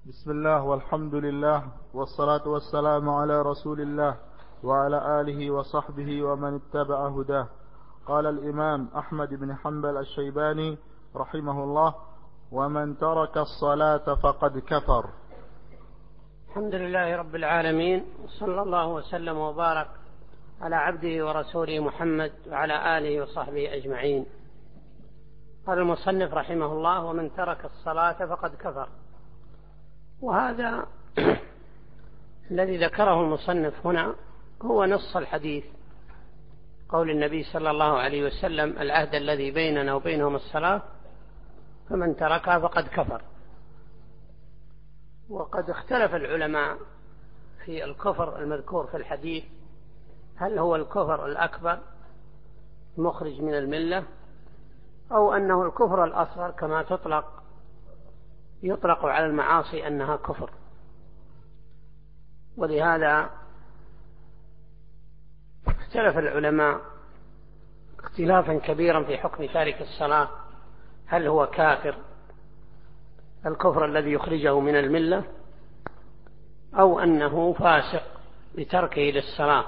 بسم الله والحمد لله والصلاة والسلام على رسول الله وعلى آله وصحبه ومن اتبع هداه. قال الإمام أحمد بن حنبل الشيباني رحمه الله: ومن ترك الصلاة فقد كفر. الحمد لله رب العالمين، صلى الله وسلم وبارك على عبده ورسوله محمد وعلى آله وصحبه أجمعين. قال المصنف رحمه الله: ومن ترك الصلاة فقد كفر. وهذا الذي ذكره المصنف هنا هو نص الحديث، قول النبي صلى الله عليه وسلم: العهد الذي بيننا وبينهم الصلاة، فمن تركها فقد كفر. وقد اختلف العلماء في الكفر المذكور في الحديث، هل هو الكفر الأكبر مخرج من الملة، أو أنه الكفر الأصغر كما يطلق على المعاصي أنها كفر. ولهذا اختلف العلماء اختلافا كبيرا في حكم تارك الصلاة، هل هو كافر الكفر الذي يخرجه من الملة، أو أنه فاسق بتركه للصلاة.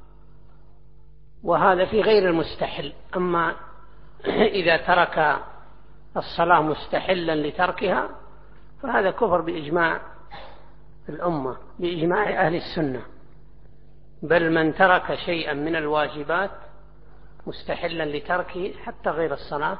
وهذا في غير المستحل. أما إذا ترك الصلاة مستحلا لتركها فهذا كفر بإجماع الأمة، بإجماع أهل السنة. بل من ترك شيئا من الواجبات مستحلا لتركه حتى غير الصلاة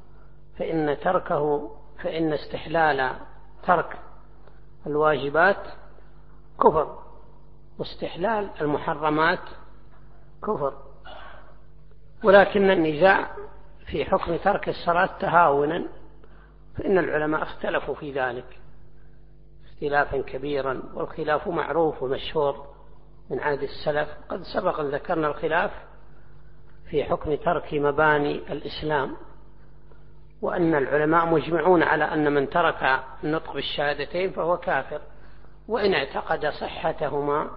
فإن استحلال ترك الواجبات كفر، واستحلال المحرمات كفر. ولكن النزاع في حكم ترك الصلاة تهاونا، فإن العلماء اختلفوا في ذلك اختلافا كبيرا، والخلاف معروف ومشهور من عهد السلف. قد سبق أن ذكرنا الخلاف في حكم ترك مباني الإسلام، وأن العلماء مجمعون على أن من ترك النطق بالشهادتين فهو كافر وإن اعتقد صحتهما.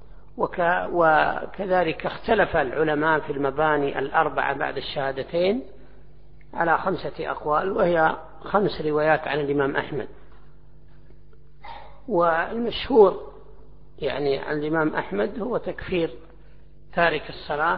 وكذلك اختلف العلماء في المباني الأربعة بعد الشهادتين على 5 أقوال، وهي 5 روايات عن الإمام أحمد. والمشهور عن الإمام أحمد هو تكفير تارك الصلاة،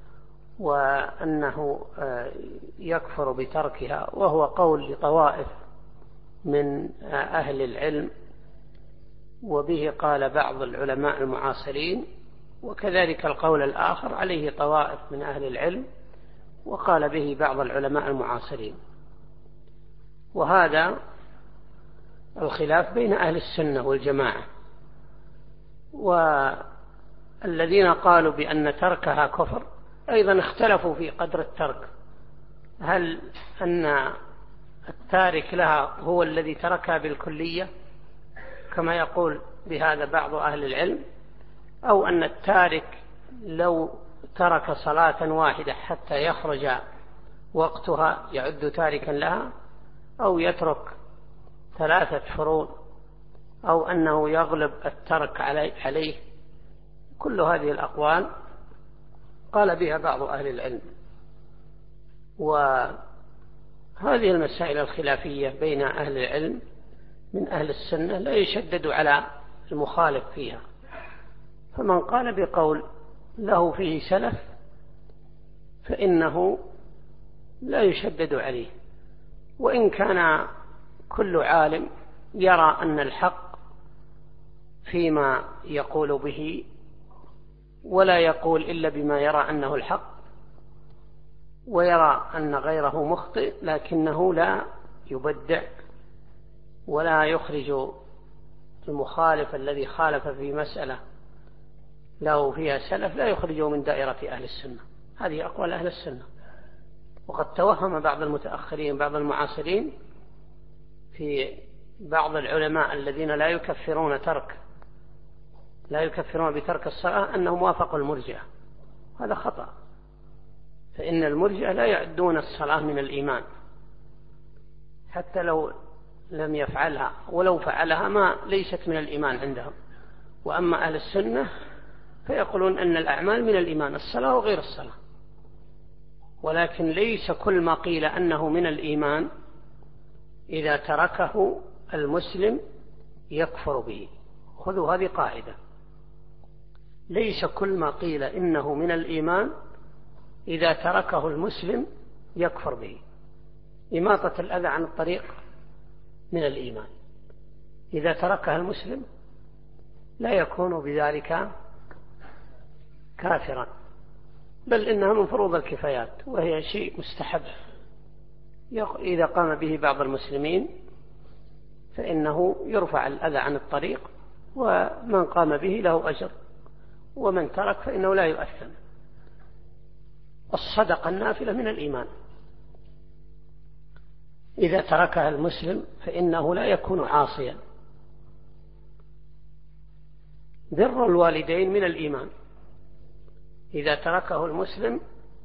وأنه يكفر بتركها، وهو قول لطوائف من أهل العلم، وبه قال بعض العلماء المعاصرين. وكذلك القول الآخر عليه طوائف من أهل العلم، وقال به بعض العلماء المعاصرين. وهذا الخلاف بين أهل السنة والجماعة. والذين قالوا بأن تركها كفر أيضا اختلفوا في قدر الترك، هل أن التارك لها هو الذي تركها بالكلية كما يقول بهذا بعض أهل العلم، أو أن التارك لو ترك صلاة واحدة حتى يخرج وقتها يعد تاركا لها، أو يترك 3 فروض، أو أنه يغلب الترك عليه. كل هذه الأقوال قال بها بعض أهل العلم. وهذه المسائل الخلافية بين أهل العلم من أهل السنة لا يشدد على المخالف فيها، فمن قال بقول له فيه سلف فإنه لا يشدد عليه، وإن كان كل عالم يرى أن الحق فيما يقول به، ولا يقول إلا بما يرى أنه الحق، ويرى أن غيره مخطئ، لكنه لا يبدع ولا يخرج المخالف الذي خالف في مسألة له فيها سلف، لا يخرجه من دائرة أهل السنة. هذه أقوال أهل السنة. وقد توهم بعض المتأخرين بعض المعاصرين في بعض العلماء الذين لا يكفرون بترك الصلاة أنهم وافقوا المرجئة. هذا خطأ، فإن المرجئة لا يعدون الصلاة من الإيمان حتى لو لم يفعلها، ولو فعلها ما ليست من الإيمان عندهم. وأما أهل السنة فيقولون أن الأعمال من الإيمان، الصلاة وغير الصلاة. ولكن ليس كل ما قيل أنه من الإيمان إذا تركه المسلم يكفر به. خذوا هذه قاعدة، ليس كل ما قيل إنه من الإيمان إذا تركه المسلم يكفر به. إماطة الأذى عن الطريق من الإيمان، إذا تركها المسلم لا يكون بذلك كافرا، بل إنها من فروض الكفايات، وهي شيء مستحب إذا قام به بعض المسلمين فإنه يرفع الأذى عن الطريق، ومن قام به له أجر، ومن ترك فإنه لا يؤثم. الصدقة النافلة من الإيمان، إذا تركها المسلم فإنه لا يكون عاصيا. بر الوالدين من الإيمان، إذا تركه المسلم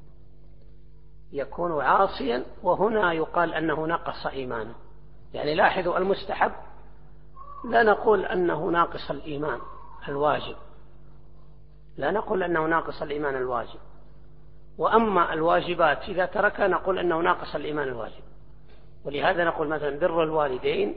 يكون عاصيا، وهنا يقال أنه نقص إيمانه. يعني لاحظوا المستحب لا نقول أنه ناقص الإيمان الواجب، لا نقول أنه ناقص الإيمان الواجب، وأما الواجبات إذا تركها نقول أنه ناقص الإيمان الواجب. ولهذا نقول مثلا بر الوالدين،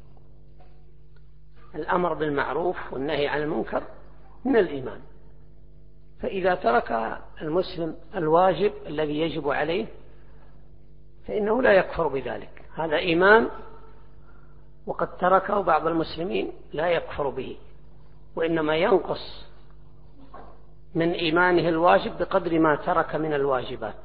الأمر بالمعروف والنهي عن المنكر من الإيمان، فإذا ترك المسلم الواجب الذي يجب عليه فإنه لا يكفر بذلك، هذا إيمان، وقد تركه بعض المسلمين لا يكفر به، وإنما ينقص من إيمانه الواجب بقدر ما ترك من الواجبات.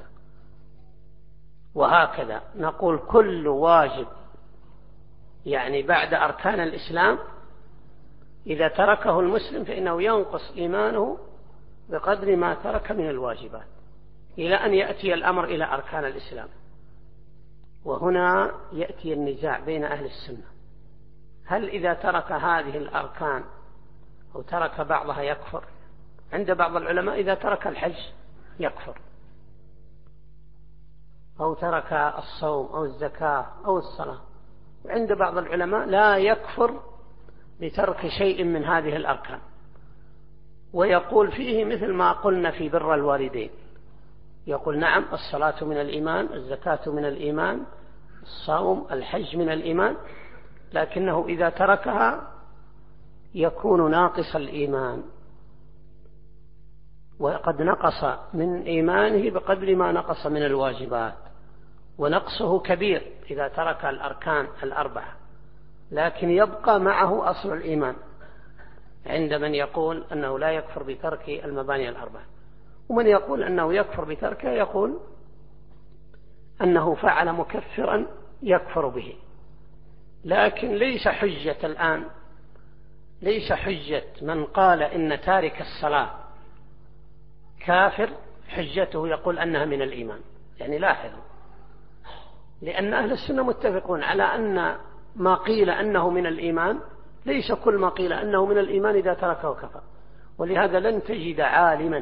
وهكذا نقول كل واجب يعني بعد أركان الإسلام إذا تركه المسلم فإنه ينقص إيمانه بقدر ما ترك من الواجبات، إلى أن يأتي الأمر إلى أركان الإسلام. وهنا يأتي النزاع بين أهل السنة، هل إذا ترك هذه الأركان أو ترك بعضها يكفر؟ عند بعض العلماء إذا ترك الحج يكفر، أو ترك الصوم أو الزكاة أو الصلاة. وعند بعض العلماء لا يكفر بترك شيء من هذه الأركان، ويقول فيه مثل ما قلنا في بر الوالدين، يقول نعم الصلاة من الإيمان، الزكاة من الإيمان، الصوم الحج من الإيمان، لكنه إذا تركها يكون ناقص الإيمان، وقد نقص من إيمانه بقدر ما نقص من الواجبات، ونقصه كبير إذا ترك الأركان الأربعة، لكن يبقى معه أصل الإيمان عند من يقول أنه لا يكفر بترك المباني الأربعة. ومن يقول أنه يكفر بتركه يقول أنه فعل مكفرا يكفر به، لكن ليس حجة الآن، ليس حجة من قال إن تارك الصلاة كافر حجته يقول أنها من الإيمان. يعني لاحظوا، لأن أهل السنة متفقون على أن ما قيل أنه من الإيمان ليس كل ما قيل أنه من الإيمان إذا تركه كفر. ولهذا لن تجد عالما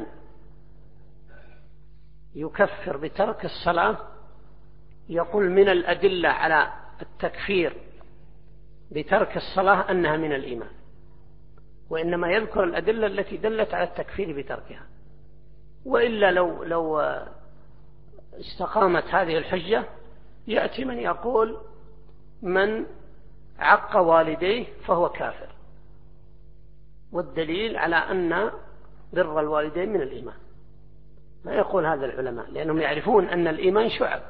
يكفر بترك الصلاة يقول من الأدلة على التكفير بترك الصلاة أنها من الإيمان، وإنما يذكر الأدلة التي دلت على التكفير بتركها. وإلا لو استقامت هذه الحجة يأتي من يقول من عق والديه فهو كافر، والدليل على أن بر الوالدين من الإيمان. ما يقول هذا العلماء، لأنهم يعرفون أن الإيمان شعب.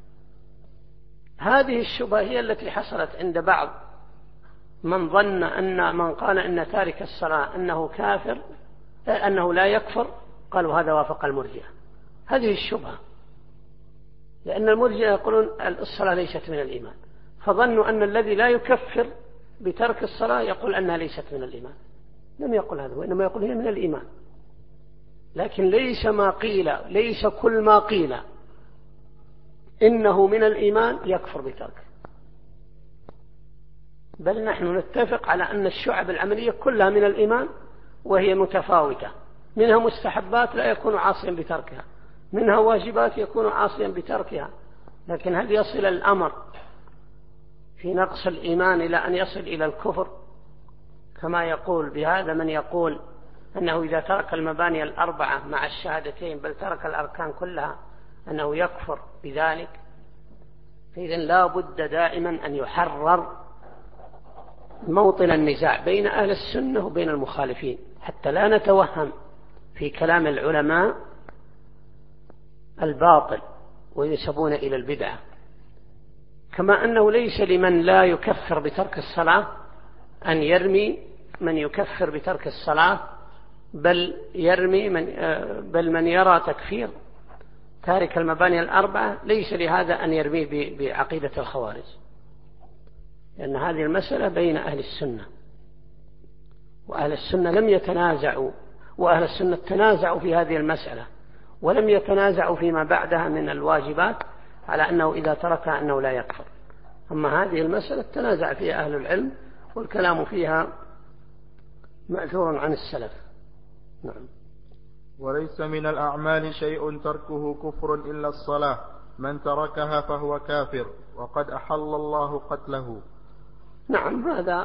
هذه الشبهة هي التي حصلت عند بعض من ظن أن من قال إن تارك الصلاة أنه كافر، أنه لا يكفر، قالوا هذا وافق المرجئة. هذه الشبهة، لأن المرجئة يقولون الصلاة ليست من الإيمان، فظنوا أن الذي لا يكفر بترك الصلاة يقول أنها ليست من الإيمان. لم يقل هذا، وإنما يقول هي من الإيمان. لكن ليس كل ما قيل إنه من الإيمان يكفر بتركه، بل نحن نتفق على أن الشعب العملية كلها من الإيمان، وهي متفاوتة، منها مستحبات لا يكون عاصيا بتركها، منها واجبات يكون عاصيا بتركها. لكن هل يصل الأمر في نقص الإيمان إلى أن يصل إلى الكفر كما يقول بهذا من يقول أنه إذا ترك المباني الأربعة مع الشهادتين بل ترك الأركان كلها أنه يكفر بذلك؟ فإذن لا بد دائما أن يحرر موطن النزاع بين أهل السنة وبين المخالفين، حتى لا نتوهم في كلام العلماء الباطل وينسبون إلى البدعة. كما أنه ليس لمن لا يكفر بترك الصلاة أن يرمي من يكفر بترك الصلاة، بل من يرى تكفير تارك المباني الأربعة ليس لهذا أن يرميه بعقيدة الخوارج، لأن هذه المسألة بين أهل السنة، وأهل السنة لم يتنازعوا، وأهل السنة تنازعوا في هذه المسألة ولم يتنازعوا فيما بعدها من الواجبات على أنه إذا تركها أنه لا يكفر. أما هذه المسألة تنازع فيها أهل العلم والكلام فيها مأثور عن السلف. نعم. وليس من الأعمال شيء تركه كفر إلا الصلاة، من تركها فهو كافر وقد أحل الله قتله. نعم، هذا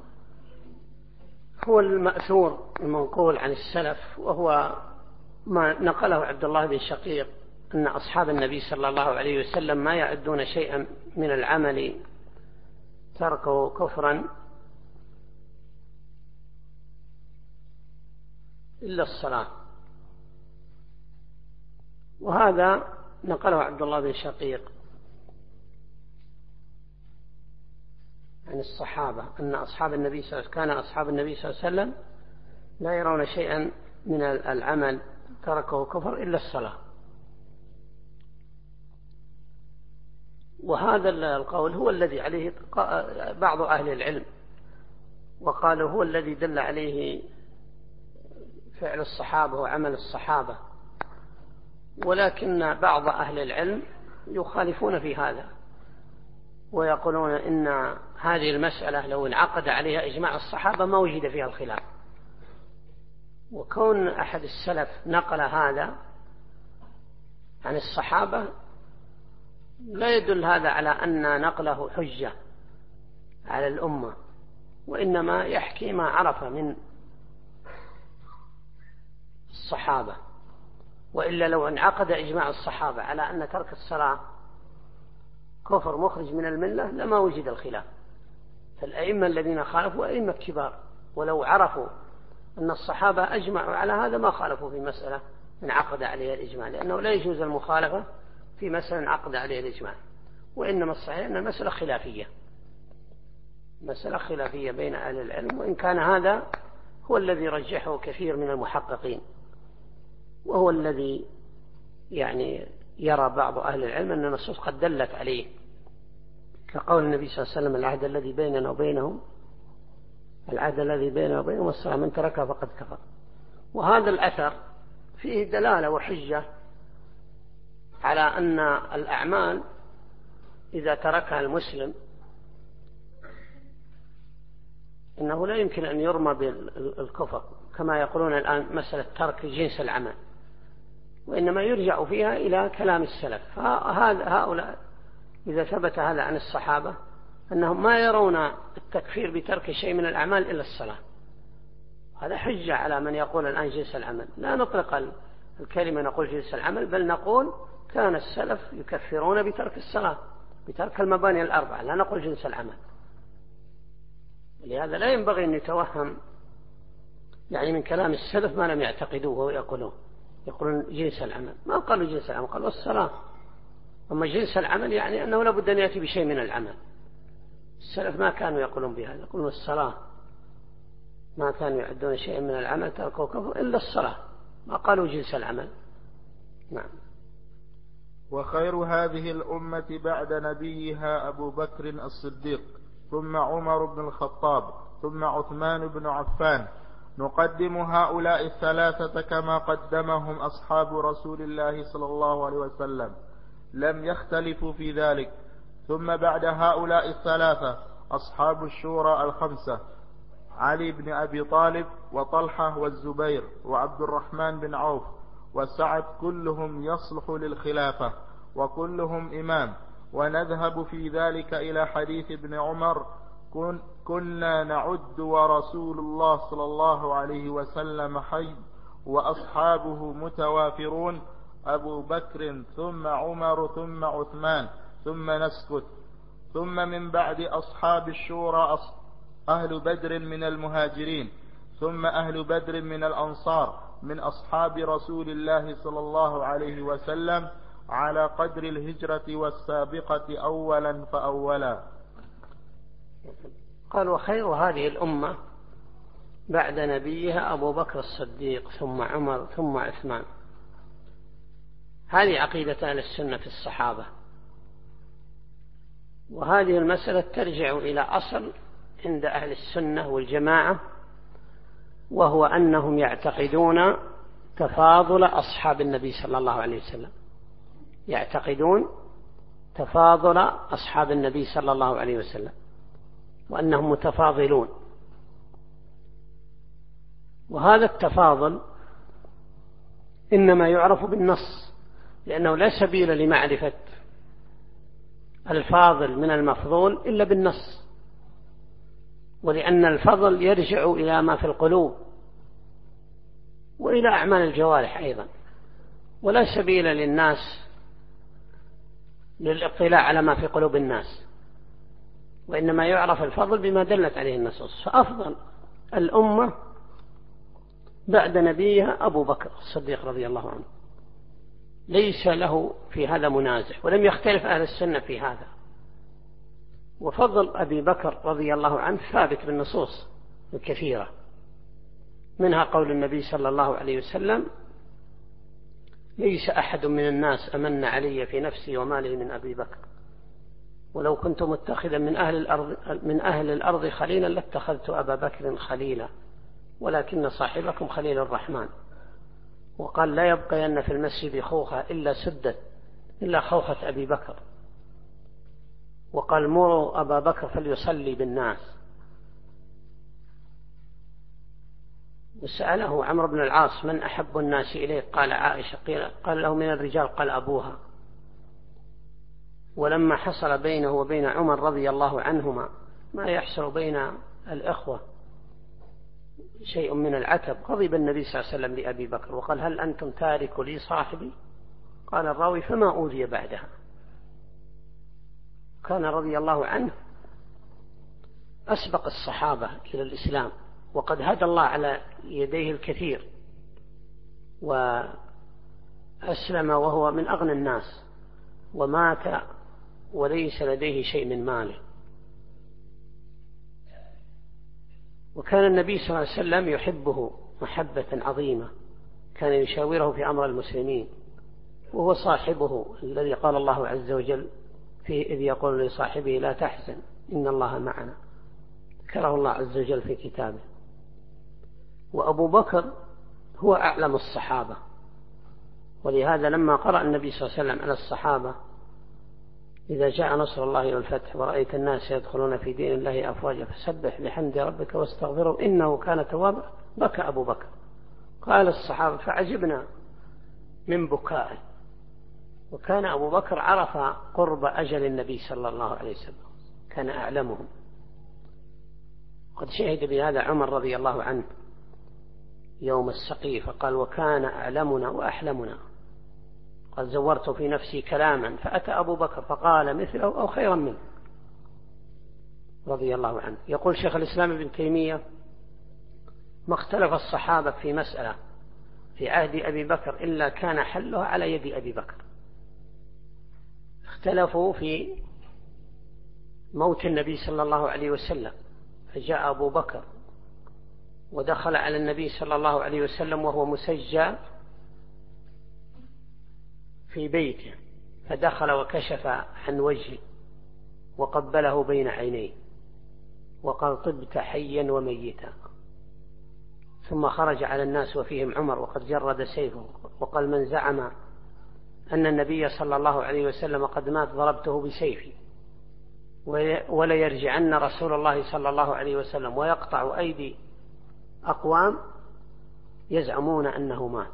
هو المأثور المنقول عن السلف، وهو ما نقله عبد الله بن شقيق أن أصحاب النبي صلى الله عليه وسلم ما يعدون شيئا من العمل تركه كفرا إلا الصلاة، وهذا نقله عبد الله بن شقيق عن الصحابة أن أصحاب النبي كان أصحاب النبي صلى الله عليه وسلم لا يرون شيئا من العمل تركه كفر إلا الصلاة. وهذا القول هو الذي عليه بعض أهل العلم، وقالوا هو الذي دل عليه فعل الصحابة وعمل الصحابة، ولكن بعض أهل العلم يخالفون في هذا ويقولون إن هذه المسألة لو انعقد عليها إجماع الصحابة ما وجد فيها الخلاف، وكون أحد السلف نقل هذا عن الصحابة لا يدل هذا على أن نقله حجة على الأمة، وإنما يحكي ما عرف من الصحابة. وإلا لو انعقد إجماع الصحابة على أن ترك الصلاة كفر مخرج من الملة لما وجد الخلاف. فالأئمة الذين خالفوا أئمة كبار، ولو عرفوا أن الصحابة أجمعوا على هذا ما خالفوا في مسألة انعقد عليها الإجماع، لأنه لا يجوز المخالفة في مسألة انعقد عليها الإجماع. وإنما الصحيح أن المسألة خلافية، مسألة خلافية بين أهل العلم، وإن كان هذا هو الذي رجحه كثير من المحققين، وهو الذي يعني يرى بعض أهل العلم أن النصوص قد دلت عليه، كقول النبي صلى الله عليه وسلم العهد الذي بيننا وبينهم الصلاة من تركها فقد كفر. وهذا الأثر فيه دلالة وحجة على أن الأعمال إذا تركها المسلم إنه لا يمكن أن يرمى بالكفر كما يقولون الآن مسألة ترك جنس العمل، وإنما يرجع فيها إلى كلام السلف. هؤلاء إذا ثبت هذا عن الصحابة أنهم ما يرون التكفير بترك شيء من الأعمال إلا الصلاة، هذا حجة على من يقول الآن جنس العمل. لا نطلق الكلمة نقول جنس العمل، بل نقول كان السلف يكفرون بترك الصلاة، بترك المباني الأربعة، لا نقول جنس العمل. لهذا لا ينبغي أن يتوهم يعني من كلام السلف ما لم يعتقدوه ويقولون جنس العمل. ما قالوا جنس العمل، قالوا الصلاة. أما جنس العمل يعني أنه لابد أن يأتي بشيء من العمل. السلف ما كانوا يقولون بهذا، يقولون الصلاة، ما كانوا يعدون شيء من العمل تركوا كفر إلا الصلاة، ما قالوا جنس العمل. نعم. وخير هذه الأمة بعد نبيها أبو بكر الصديق، ثم عمر بن الخطاب، ثم عثمان بن عفان. نقدم هؤلاء الثلاثة كما قدمهم أصحاب رسول الله صلى الله عليه وسلم، لم يختلفوا في ذلك. ثم بعد هؤلاء الثلاثة أصحاب الشورى الخمسة، علي بن أبي طالب وطلحة والزبير وعبد الرحمن بن عوف وسعد، كلهم يصلح للخلافة وكلهم إمام. ونذهب في ذلك إلى حديث ابن عمر: كنا نعد ورسول الله صلى الله عليه وسلم حي وأصحابه متوافرون، أبو بكر ثم عمر ثم عثمان، ثم نسكت. ثم من بعد أصحاب الشورى أهل بدر من المهاجرين، ثم أهل بدر من الأنصار من أصحاب رسول الله صلى الله عليه وسلم على قدر الهجرة والسابقة أولا فأولا. قال: وخير هذه الأمة بعد نبيها أبو بكر الصديق ثم عمر ثم عثمان. هذه عقيدة أهل السنة في الصحابة. وهذه المسألة ترجع إلى أصل عند أهل السنة والجماعة، وهو أنهم يعتقدون تفاضل أصحاب النبي صلى الله عليه وسلم، يعتقدون تفاضل أصحاب النبي صلى الله عليه وسلم، وأنهم متفاضلون. وهذا التفاضل إنما يعرف بالنص، لأنه لا سبيل لمعرفة الفاضل من المفضول إلا بالنص، ولأن الفضل يرجع إلى ما في القلوب وإلى أعمال الجوارح أيضا، ولا سبيل للناس للاطلاع على ما في قلوب الناس، وإنما يعرف الفضل بما دلت عليه النصوص. فأفضل الأمة بعد نبيها أبو بكر الصديق رضي الله عنه، ليس له في هذا منازع، ولم يختلف أهل السنة في هذا. وفضل أبي بكر رضي الله عنه ثابت بالنصوص الكثيرة، منها قول النبي صلى الله عليه وسلم: ليس أحد من الناس أمن علي في نفسي ومالي من أبي بكر، ولو كنت متخذا من أهل الأرض خليلا لاتخذت أبا بكر خليلا، ولكن صاحبكم خليل الرحمن. وقال: لا يبقين في المسجد خوخة إلا سدت إلا خوخة أبي بكر. وقال: مروا أبا بكر فليصلي بالناس. وسأله عمرو بن العاص: من أحب الناس إليه؟ قال: عائشة. قال له: من الرجال؟ قال: أبوها. ولما حصل بينه وبين عمر رضي الله عنهما ما يحصل بين الإخوة شيء من العتب، غضب النبي صلى الله عليه وسلم لأبي بكر وقال: هل أنتم تارك لي صاحبي؟ قال الراوي: فما أوذي بعدها. كان رضي الله عنه أسبق الصحابة إلى الإسلام، وقد هدى الله على يديه الكثير، وأسلم وهو من أغنى الناس، ومات وليس لديه شيء من ماله. وكان النبي صلى الله عليه وسلم يحبه محبة عظيمة، كان يشاوره في أمر المسلمين، وهو صاحبه الذي قال الله عز وجل فيه: إذ يقول لصاحبه لا تحزن إن الله معنا، ذكره الله عز وجل في كتابه. وأبو بكر هو أعلم الصحابة، ولهذا لما قرأ النبي صلى الله عليه وسلم على الصحابة: إذا جاء نصر الله والفتح ورأيت الناس يدخلون في دين الله أفواجا فسبح بحمد ربك واستغفره إنه كان توابا، بكى أبو بكر. قال الصحابة: فعجبنا من بكائه. وكان أبو بكر عرف قرب أجل النبي صلى الله عليه وسلم، كان أعلمهم. قد شهد بهذا عمر رضي الله عنه يوم السقيفة، فقال: وكان أعلمنا وأحلمنا. قد زورت في نفسي كلاما فأتى أبو بكر فقال مثله أو خيرا منه رضي الله عنه. يقول شيخ الإسلام ابن تيمية: ما اختلف الصحابة في مسألة في عهد أبي بكر إلا كان حلها على يد أبي بكر. اختلفوا في موت النبي صلى الله عليه وسلم، فجاء أبو بكر ودخل على النبي صلى الله عليه وسلم وهو مسجى في بيته، فدخل وكشف عن وجهه وقبله بين عينيه وقال: طبت حيا وميتا. ثم خرج على الناس وفيهم عمر وقد جرد سيفه وقال: من زعم أن النبي صلى الله عليه وسلم قد مات ضربته بسيفي، ولا يرجعن رسول الله صلى الله عليه وسلم ويقطع أيدي أقوام يزعمون أنه مات.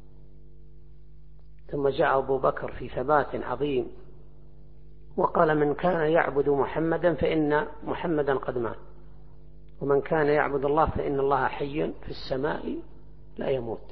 ثم جاء أبو بكر في ثبات عظيم وقال: من كان يعبد محمدا فإن محمدا قد مات، ومن كان يعبد الله فإن الله حي في السماء لا يموت.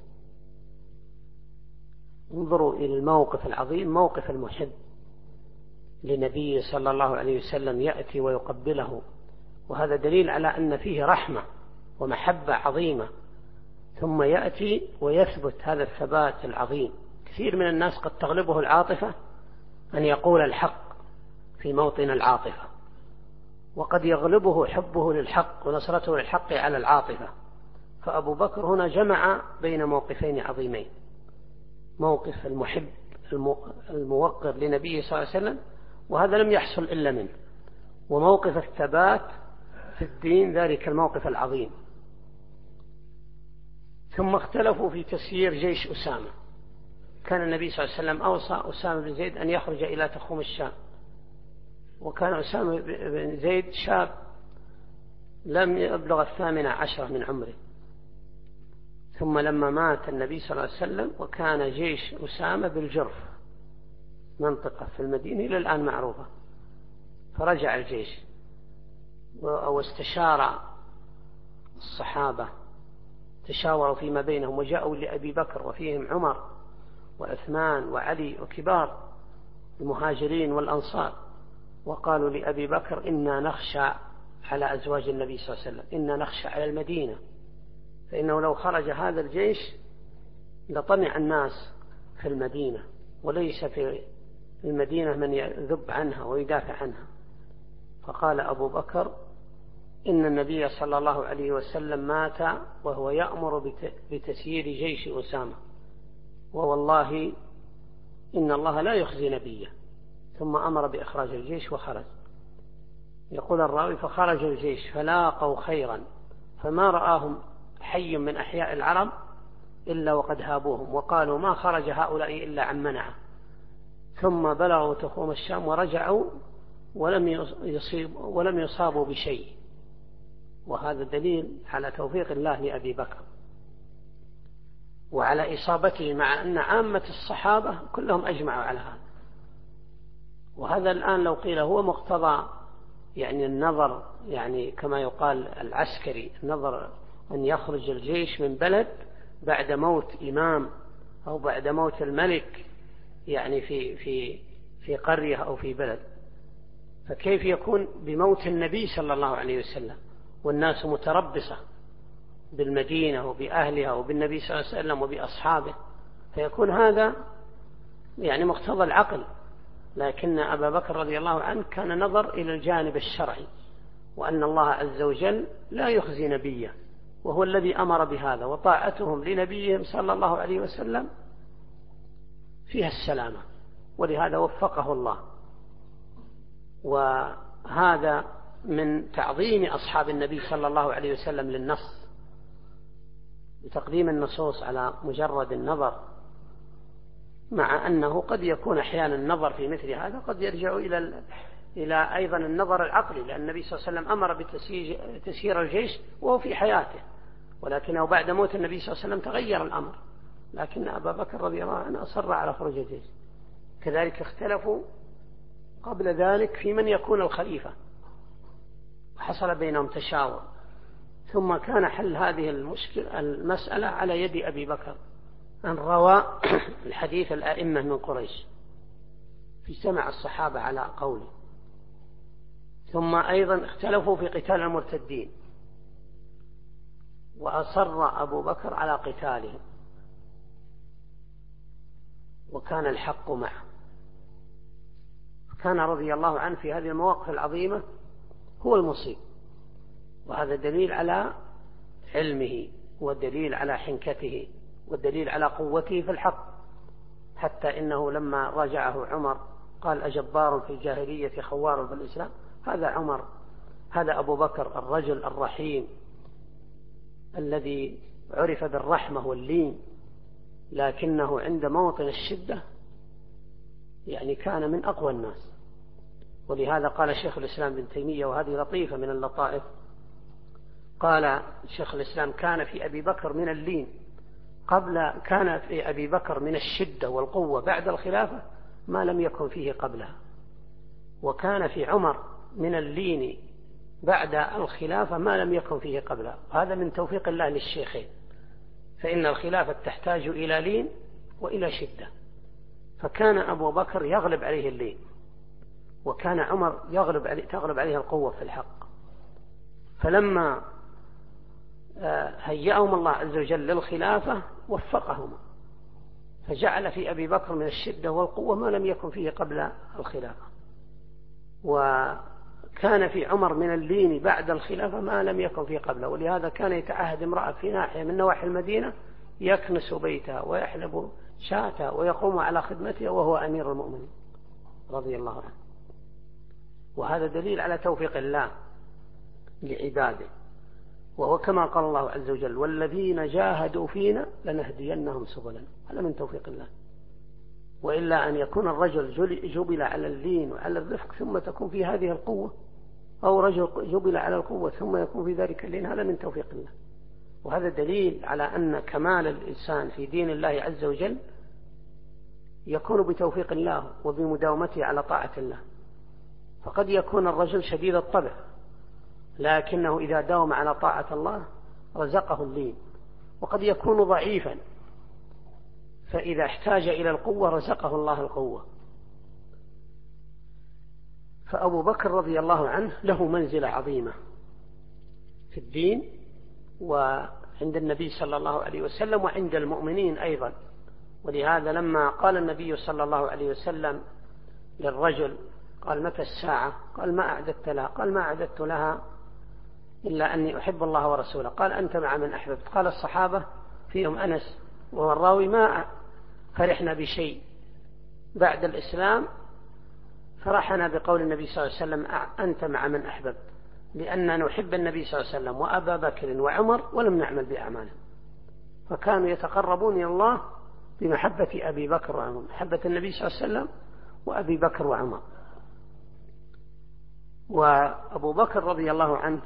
انظروا إلى الموقف العظيم، موقف المحب لنبي صلى الله عليه وسلم، يأتي ويقبله وهذا دليل على أن فيه رحمة ومحبة عظيمة، ثم يأتي ويثبت هذا الثبات العظيم. كثير من الناس قد تغلبه العاطفة أن يقول الحق في موطن العاطفة، وقد يغلبه حبه للحق ونصرته للحق على العاطفة. فأبو بكر هنا جمع بين موقفين عظيمين: موقف المحب الموقر لنبيه صلى الله عليه وسلم، وهذا لم يحصل إلا منه، وموقف الثبات في الدين، ذلك الموقف العظيم. ثم اختلفوا في تسيير جيش أسامة. كان النبي صلى الله عليه وسلم أوصى أسامة بن زيد أن يخرج إلى تخوم الشام، وكان أسامة بن زيد شاب لم يبلغ 18 من عمره. ثم لما مات النبي صلى الله عليه وسلم وكان جيش أسامة بالجرف، منطقة في المدينة إلى الآن معروفة، فرجع الجيش واستشار الصحابة، تشاوروا فيما بينهم وجاءوا لأبي بكر وفيهم عمر وعثمان وعلي وكبار المهاجرين والأنصار، وقالوا لأبي بكر: إنا نخشى على أزواج النبي صلى الله عليه وسلم، إنا نخشى على المدينة، فإنه لو خرج هذا الجيش لطمع الناس في المدينة، وليس في المدينة من يذب عنها ويدافع عنها. فقال أبو بكر: إن النبي صلى الله عليه وسلم مات وهو يأمر بتسيير جيش أسامة، ووالله إن الله لا يخزي نبيه. ثم أمر بإخراج الجيش وخرج. يقول الراوي: فخرج الجيش فلاقوا خيرا، فما رآهم حي من أحياء العرب إلا وقد هابوهم، وقالوا: ما خرج هؤلاء إلا عن منعه. ثم بلغوا تخوم الشام ورجعوا ولم يصابوا بشيء. وهذا دليل على توفيق الله لأبي بكر وعلى إصابته، مع أن عامة الصحابة كلهم أجمعوا على هذا. وهذا الآن لو قيل هو مقتضى يعني النظر، يعني كما يقال العسكري، النظر أن يخرج الجيش من بلد بعد موت إمام أو بعد موت الملك، يعني في قرية أو في بلد، فكيف يكون بموت النبي صلى الله عليه وسلم والناس متربصة بالمدينة وبأهلها وبالنبي صلى الله عليه وسلم وبأصحابه، فيكون هذا يعني مقتضى العقل. لكن أبا بكر رضي الله عنه كان نظر إلى الجانب الشرعي، وأن الله عز وجل لا يخزي نبيه، وهو الذي أمر بهذا، وطاعتهم لنبيهم صلى الله عليه وسلم فيها السلامة، ولهذا وفقه الله. وهذا من تعظيم أصحاب النبي صلى الله عليه وسلم للنص، بتقديم النصوص على مجرد النظر، مع أنه قد يكون أحيانا النظر في مثل هذا قد يرجع إلى أيضا النظر العقلي، لأن النبي صلى الله عليه وسلم أمر بتسيير الجيش وهو في حياته، ولكنه بعد موت النبي صلى الله عليه وسلم تغير الأمر. لكن أبا بكر رضي الله عنه أصر على خروج الجيش. كذلك اختلفوا قبل ذلك في من يكون الخليفة، وحصل بينهم تشاور، ثم كان حل هذه المسألة على يد أبي بكر، أن روى الحديث الأئمة من قريش فاجتمع الصحابة على قوله. ثم أيضا اختلفوا في قتال المرتدين، وأصر أبو بكر على قتالهم، وكان الحق معه. كان رضي الله عنه في هذه المواقف العظيمة هو المصيب، وهذا دليل على علمه ودليل على حنكته والدليل على قوته في الحق، حتى إنه لما راجعه عمر قال: أجبار في الجاهلية خوار في الإسلام. هذا عمر، هذا أبو بكر الرجل الرحيم الذي عرف بالرحمة واللين، لكنه عند موطن الشدة يعني كان من أقوى الناس. ولهذا قال شيخ الإسلام ابن تيمية، وهذه لطيفة من اللطائف، قال شيخ الإسلام: كان في أبي بكر من اللين كان في أبي بكر من الشدة والقوة بعد الخلافة ما لم يكن فيه قبلها، وكان في عمر من اللين بعد الخلافة ما لم يكن فيه قبلها. هذا من توفيق الله للشيخين، فإن الخلافة تحتاج إلى لين وإلى شدة، فكان أبو بكر يغلب عليه اللين، وكان عمر تغلب عليه القوة في الحق. فلما هيأهم الله عز وجل للخلافة وفقهما، فجعل في أبي بكر من الشدة والقوة ما لم يكن فيه قبل الخلافة، وكان في عمر من اللين بعد الخلافة ما لم يكن فيه قبله. ولهذا كان يتعهد امرأة في ناحية من نواحي المدينة يكنس بيتها ويحلب شاته ويقوم على خدمتها وهو أمير المؤمنين رضي الله عنه. وهذا دليل على توفيق الله لعباده، وهو كما قال الله عز وجل: والذين جاهدوا فينا لنهدينهم سبلنا. هذا من توفيق الله. وإلا أن يكون الرجل جبل على اللين وعلى الرفق ثم تكون في هذه القوة، أو رجل جبل على القوة ثم يكون في ذلك اللين، هذا من توفيق الله. وهذا دليل على أن كمال الإنسان في دين الله عز وجل يكون بتوفيق الله وبمداومته على طاعة الله. فقد يكون الرجل شديد الطبع، لكنه إذا داوم على طاعة الله رزقه اللين. وقد يكون ضعيفا، فإذا احتاج إلى القوة رزقه الله القوة. فأبو بكر رضي الله عنه له منزلة عظيمة في الدين وعند النبي صلى الله عليه وسلم وعند المؤمنين أيضا. ولهذا لما قال النبي صلى الله عليه وسلم للرجل قال: متى الساعة؟ قال: ما أعددت لها؟ قال: ما أعددت لها إلا أني أحب الله ورسوله. قال: أنت مع من أحببت؟ قال الصحابة فيهم أنس وهو الراوي: ما فرحنا بشيء بعد الإسلام فرحنا بقول النبي صلى الله عليه وسلم: أنت مع من أحببت، لأننا نحب النبي صلى الله عليه وسلم وأبا بكر وعمر ولم نعمل بأعمالهم. فكانوا يتقربون إلى الله بمحبة أبي بكر وعمر، محبة النبي صلى الله عليه وسلم وأبي بكر وعمر. وأبو بكر رضي الله عنه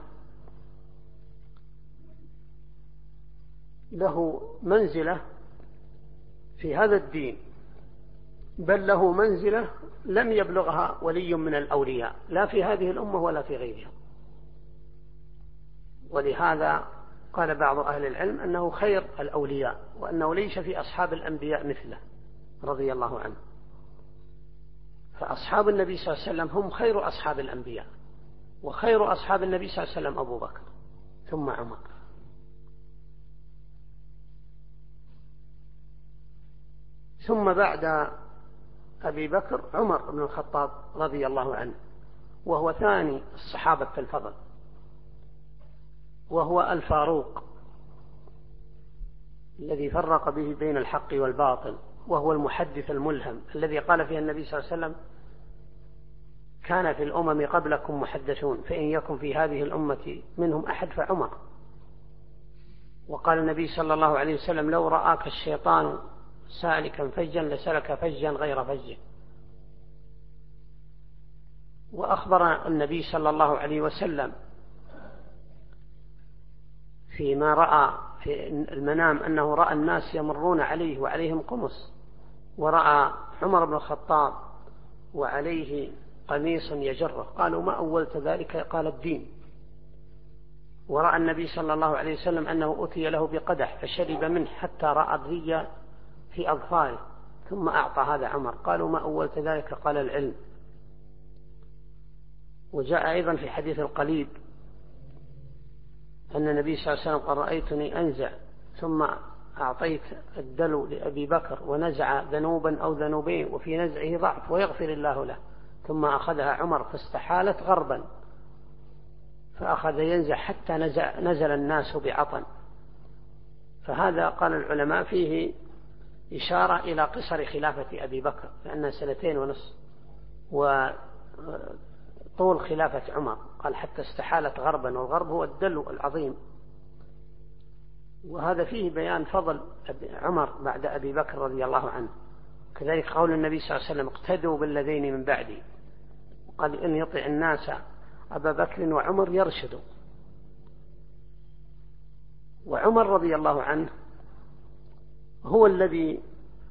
له منزلة في هذا الدين، بل له منزلة لم يبلغها ولي من الأولياء، لا في هذه الأمة ولا في غيرها. ولهذا قال بعض أهل العلم أنه خير الأولياء، وأنه ليس في أصحاب الأنبياء مثله رضي الله عنه. فأصحاب النبي صلى الله عليه وسلم هم خير أصحاب الأنبياء، وخير أصحاب النبي صلى الله عليه وسلم أبو بكر ثم عمر. ثم بعد أبي بكر عمر بن الخطاب رضي الله عنه، وهو ثاني الصحابة في الفضل، وهو الفاروق الذي فرق به بين الحق والباطل، وهو المحدث الملهم الذي قال فيه النبي صلى الله عليه وسلم: كان في الأمم قبلكم محدثون فإن يكن في هذه الأمة منهم أحد فعمر. وقال النبي صلى الله عليه وسلم: لو رآك الشيطان سالكا فجا لسلك فجا غير فجه. وأخبر النبي صلى الله عليه وسلم فيما رأى في المنام أنه رأى الناس يمرون عليه وعليهم قمص، ورأى عمر بن الخطاب وعليه قميص يجره، قالوا: ما أولت ذلك؟ قال: الدين. ورأى النبي صلى الله عليه وسلم أنه أتي له بقدح فشرب منه حتى رأى الري في أظفاره ثم أعطى هذا عمر، قالوا: ما أولت ذلك؟ قال: العلم. وجاء أيضا في حديث القليب أن النبي صلى الله عليه وسلم قال: رأيتني أنزع ثم أعطيت الدلو لأبي بكر ونزع ذنوبا أو ذنوبين وفي نزعه ضعف ويغفر الله له، ثم أخذها عمر فاستحالت غربا فأخذ ينزع حتى نزل الناس بعطن. فهذا قال العلماء فيه إشارة إلى قصر خلافة أبي بكر، لأنها 2.5 وطول خلافة عمر، قال حتى استحالت غربا، والغرب هو الدلو العظيم. وهذا فيه بيان فضل عمر بعد أبي بكر رضي الله عنه. كذلك قول النبي صلى الله عليه وسلم: اقتدوا بالذين من بعدي. قال: إن يطع الناس أبا بكر وعمر يرشدوا. وعمر رضي الله عنه هو الذي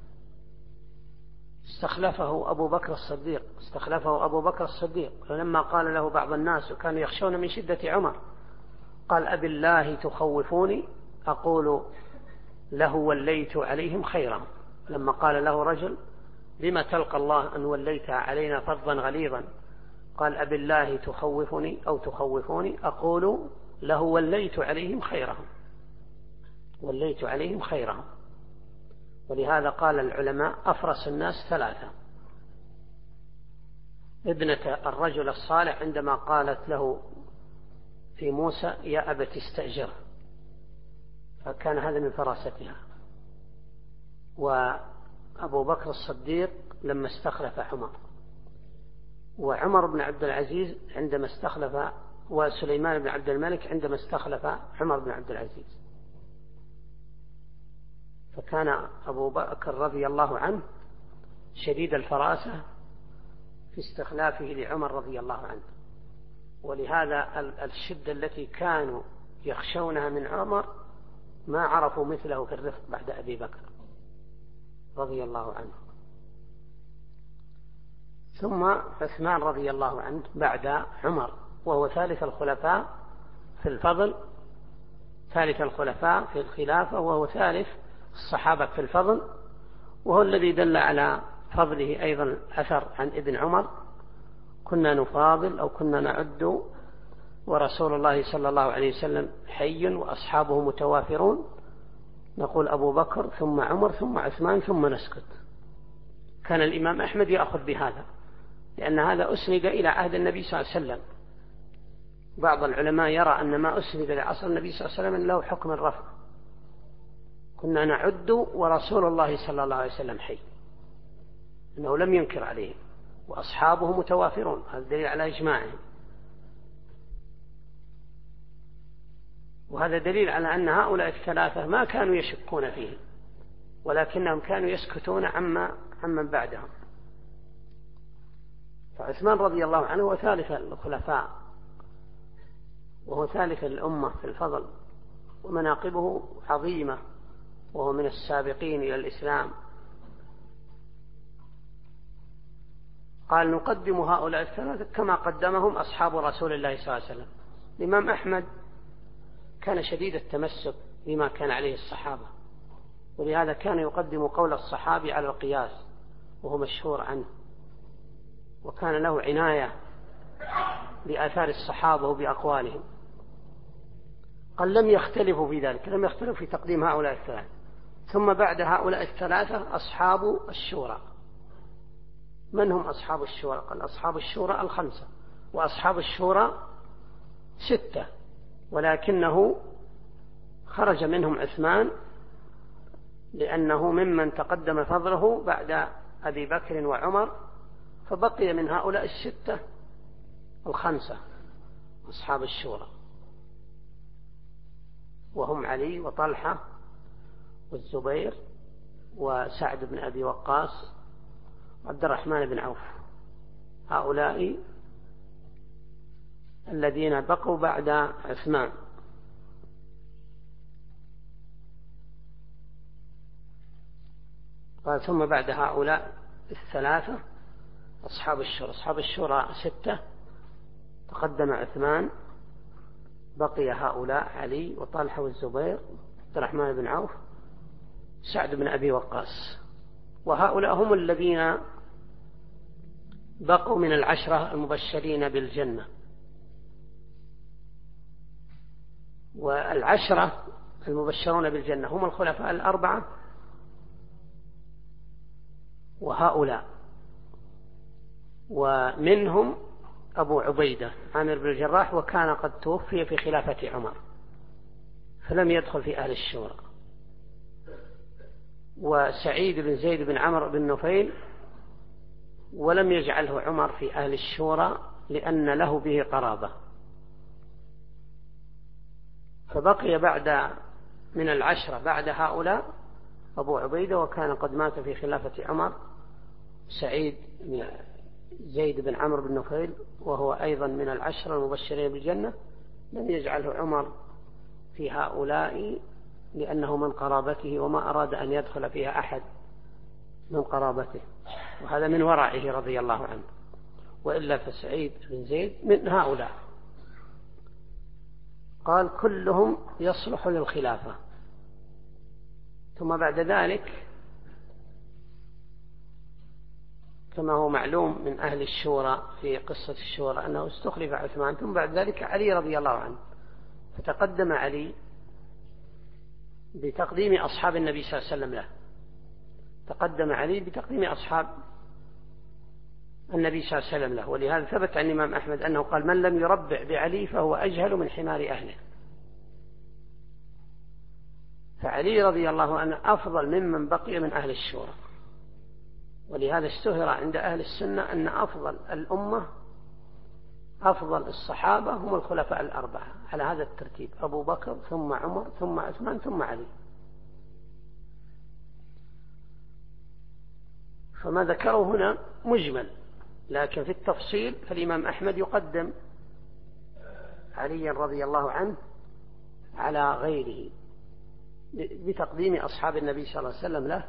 استخلفه أبو بكر الصديق، فلما قال له بعض الناس وكانوا يخشون من شدة عمر قال: أبي الله تخوفوني أقول له وليت عليهم خيرا. لما قال له رجل: لما تلقى الله أن وليت علينا فظا غليظا؟ قال: أبي الله تخوفني أو تخوفوني أقول له وليت عليهم خيرهم، وليت عليهم خيرهم. ولهذا قال العلماء أفرس الناس ثلاثة: ابنة الرجل الصالح عندما قالت له في موسى يا أبت استأجره، فكان هذا من فراستها. وأبو بكر الصديق لما استخلف عمر، وعمر بن عبد العزيز عندما استخلف، وسليمان بن عبد الملك عندما استخلف عمر بن عبد العزيز. فكان أبو بكر رضي الله عنه شديد الفراسة في استخلافه لعمر رضي الله عنه، ولهذا الشدة التي كانوا يخشونها من عمر ما عرفوا مثله في الرفق بعد أبي بكر رضي الله عنه. ثم عثمان رضي الله عنه بعد عمر، وهو ثالث الخلفاء في الفضل، ثالث الخلفاء في الخلافة، وهو ثالث الصحابة في الفضل، وهو الذي دل على فضله أيضا أثر عن ابن عمر: كنا نفاضل أو كنا نعد ورسول الله صلى الله عليه وسلم حي وأصحابه متوافرون، نقول أبو بكر ثم عمر ثم عثمان ثم نسكت. كان الإمام أحمد يأخذ بهذا، لأن هذا أسند إلى عهد النبي صلى الله عليه وسلم. بعض العلماء يرى أن ما أسند لعصر النبي صلى الله عليه وسلم له حكم الرفع: كنا نعد ورسول الله صلى الله عليه وسلم حي، أنه لم ينكر عليه، وأصحابه متوافرون، هذا دليل على إجماعه. وهذا دليل على أن هؤلاء الثلاثة ما كانوا يشكون فيه، ولكنهم كانوا يسكتون عمن بعدهم. فعثمان رضي الله عنه هو ثالث الخلفاء، وهو ثالث الأمة في الفضل، ومناقبه عظيمة، وهو من السابقين إلى الإسلام. قال نقدم هؤلاء الثلاثة كما قدمهم أصحاب رسول الله صلى الله عليه وسلم. الإمام أحمد كان شديد التمسك بما كان عليه الصحابة، ولهذا كان يقدم قول الصحابي على القياس، وهو مشهور عنه، وكان له عناية بآثار الصحابة وبأقوالهم. قال لم يختلفوا في ذلك، لم يختلفوا في تقديم هؤلاء الثلاثة. ثم بعد هؤلاء الثلاثة أصحاب الشورى. من هم أصحاب الشورى؟ قال أصحاب الشورى الخمسة، وأصحاب الشورى 6، ولكنه خرج منهم عثمان لأنه ممن تقدم فضله بعد أبي بكر وعمر، فبقي من هؤلاء 6 5 أصحاب الشورى، وهم علي وطلحة والزبير وسعد بن أبي وقاص وعبد الرحمن بن عوف. هؤلاء الذين بقوا بعد عثمان. قال ثم بعد هؤلاء الثلاثة أصحاب الشورى. أصحاب الشورى 6، تقدم عثمان، بقي هؤلاء علي وطلحة والزبير عبد الرحمن بن عوف سعد بن أبي وقاص. وهؤلاء هم الذين بقوا من 10 المبشرين بالجنة. وال10 المبشرون بالجنة هم الخلفاء 4 وهؤلاء، ومنهم أبو عبيدة عامر بن الجراح، وكان قد توفي في خلافة عمر فلم يدخل في أهل الشورى. وسعيد بن زيد بن عمرو بن نفيل، ولم يجعله عمر في أهل الشورى لأن له به قرابة. فبقي بعد من 10 بعد هؤلاء أبو عبيدة، وكان قد مات في خلافة عمر. سعيد بن زيد بن عمرو بن نفيل، وهو أيضا من 10 المبشرين بالجنة، لم يجعله عمر في هؤلاء لأنه من قرابته، وما أراد أن يدخل فيها أحد من قرابته، وهذا من ورعه رضي الله عنه. وإلا فسعيد بن زيد من هؤلاء. قال كلهم يصلح للخلافة. ثم بعد ذلك كما هو معلوم من أهل الشورى في قصة الشورى أنه استخلف عثمان، ثم بعد ذلك علي رضي الله عنه. فتقدم علي بتقديم أصحاب النبي صلى الله عليه وسلم له، تقدم علي بتقديم أصحاب النبي صلى الله عليه وسلم له. ولهذا ثبت عن الإمام أحمد أنه قال: من لم يربع بعلي فهو أجهل من حمار أهله. فعلي رضي الله عنه أفضل ممن بقي من أهل الشورى. ولهذا اشتهر عند أهل السنة أن أفضل الأمة، أفضل الصحابة هم الخلفاء الأربعة على هذا الترتيب: أبو بكر ثم عمر ثم عثمان ثم علي. فما ذكره هنا مجمل، لكن في التفصيل فالإمام أحمد يقدم علي رضي الله عنه على غيره بتقديم أصحاب النبي صلى الله عليه وسلم له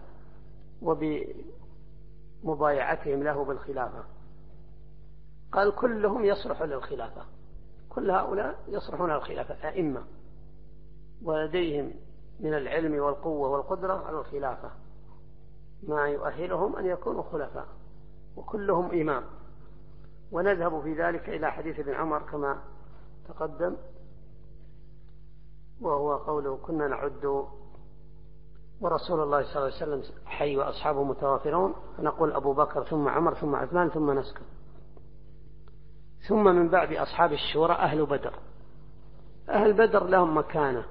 وبمبايعتهم له بالخلافة. قال: كلهم يصلح للخلافة، كل هؤلاء يصلحون للخلافة، أئمة ولديهم من العلم والقوة والقدرة على الخلافة ما يؤهلهم أن يكونوا خلفاء، وكلهم إمام. ونذهب في ذلك إلى حديث ابن عمر كما تقدم، وهو قوله: كنا نعد ورسول الله صلى الله عليه وسلم حي وأصحابه متوافرون، فنقول أبو بكر ثم عمر ثم عثمان ثم نسكت. ثم من بعد أصحاب الشورى أهل بدر. أهل بدر لهم مكانة،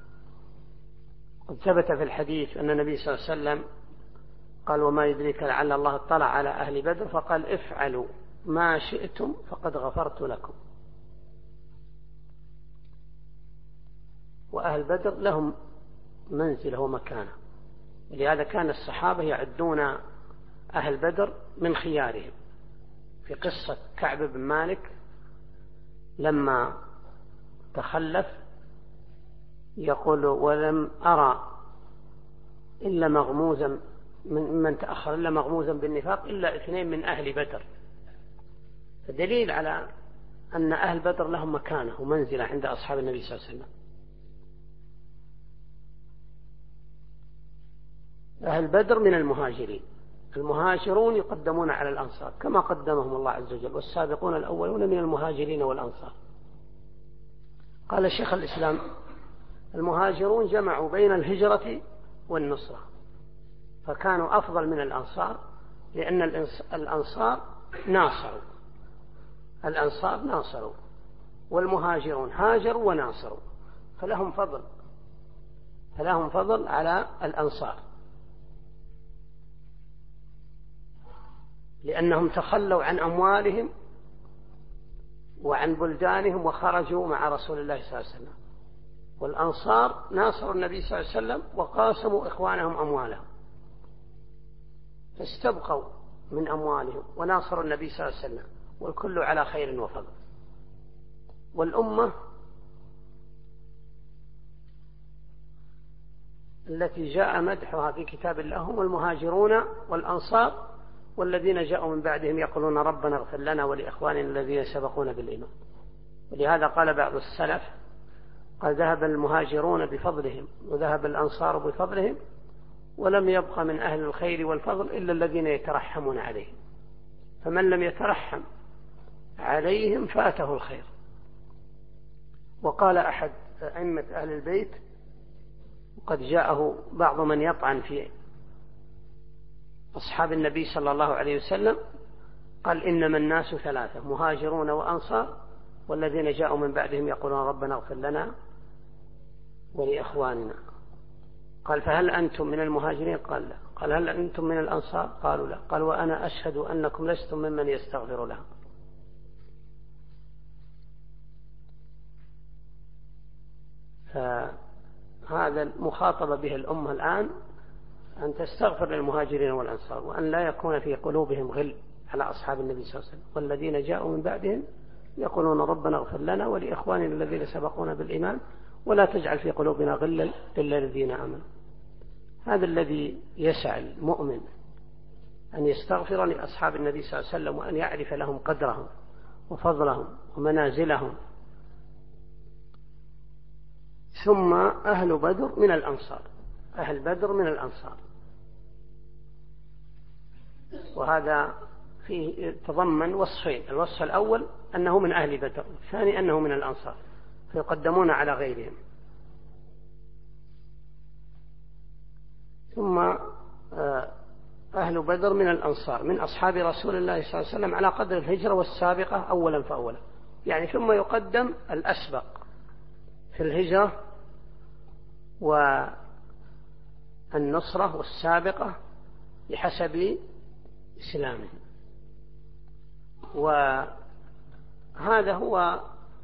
قد ثبت في الحديث أن النبي صلى الله عليه وسلم قال: وما يدريك لعل الله اطلع على أهل بدر فقال: افعلوا ما شئتم فقد غفرت لكم. وأهل بدر لهم منزله ومكانة، ولهذا كان الصحابة يعدون أهل بدر من خيارهم. في قصة كعب بن مالك لما تخلف يقول: ولم أرى إلا مغموزا من تأخر إلا مغموزا بالنفاق إلا 2 من أهل بدر. فدليل على أن أهل بدر لهم مكانة ومنزلة عند أصحاب النبي صلى الله عليه وسلم. أهل بدر من المهاجرين، المهاجرون يقدمون على الأنصار كما قدمهم الله عز وجل: والسابقون الأولون من المهاجرين والأنصار. قال شيخ الإسلام: المهاجرون جمعوا بين الهجرة والنصرة، فكانوا أفضل من الأنصار، لأن الأنصار ناصروا والمهاجرون هاجروا وناصروا، فلهم فضل على الأنصار، لأنهم تخلوا عن أموالهم وعن بلدانهم وخرجوا مع رسول الله صلى الله عليه وسلم. والأنصار ناصروا النبي صلى الله عليه وسلم وقاسموا إخوانهم أموالهم، فاستبقوا من أموالهم وناصروا النبي صلى الله عليه وسلم، والكل على خير وفضل. والأمة التي جاء مدحها في كتاب الله هم المهاجرون والأنصار، والذين جاءوا من بعدهم يقولون: ربنا اغفر لنا ولإخواننا الذين سبقونا بالإيمان. ولهذا قال بعض السلف: قال: ذهب المهاجرون بفضلهم وذهب الأنصار بفضلهم، ولم يبق من أهل الخير والفضل إلا الذين يترحمون عليهم، فمن لم يترحم عليهم فاته الخير. وقال أحد أئمة أهل البيت، وقد جاءه بعض من يطعن في أصحاب النبي صلى الله عليه وسلم، قال: إنما الناس 3: مهاجرون وأنصار، والذين جاءوا من بعدهم يقولون ربنا اغفر لنا ولإخواننا. قال: فهل أنتم من المهاجرين؟ قال: لا. قال: هل أنتم من الأنصار؟ قالوا: لا. قال: وأنا أشهد أنكم لستم ممن يستغفر لها. فهذا المخاطبة به الأمة الآن أن تستغفر للمهاجرين والأنصار، وأن لا يكون في قلوبهم غل على أصحاب النبي صلى الله عليه وسلم، والذين جاءوا من بعدهم يقولون ربنا اغفر لنا ولإخواننا الذين سبقونا بالإيمان ولا تجعل في قلوبنا غلا للذين آمنوا. هذا الذي يسعى المؤمن، أن يستغفر لأصحاب النبي صلى الله عليه وسلم، وأن يعرف لهم قدرهم وفضلهم ومنازلهم. ثم أهل بدر من الأنصار، أهل بدر من الأنصار، وهذا فيه تضمن وصفين: الوصف الأول أنه من أهل بدر، والثاني أنه من الأنصار. فيقدمون على غيرهم. ثم أهل بدر من الأنصار من أصحاب رسول الله صلى الله عليه وسلم على قدر الهجرة والسابقة أولا فأولا، يعني ثم يقدم الأسبق في الهجرة والنصرة والسابقة بحسب إسلامه. وهذا هو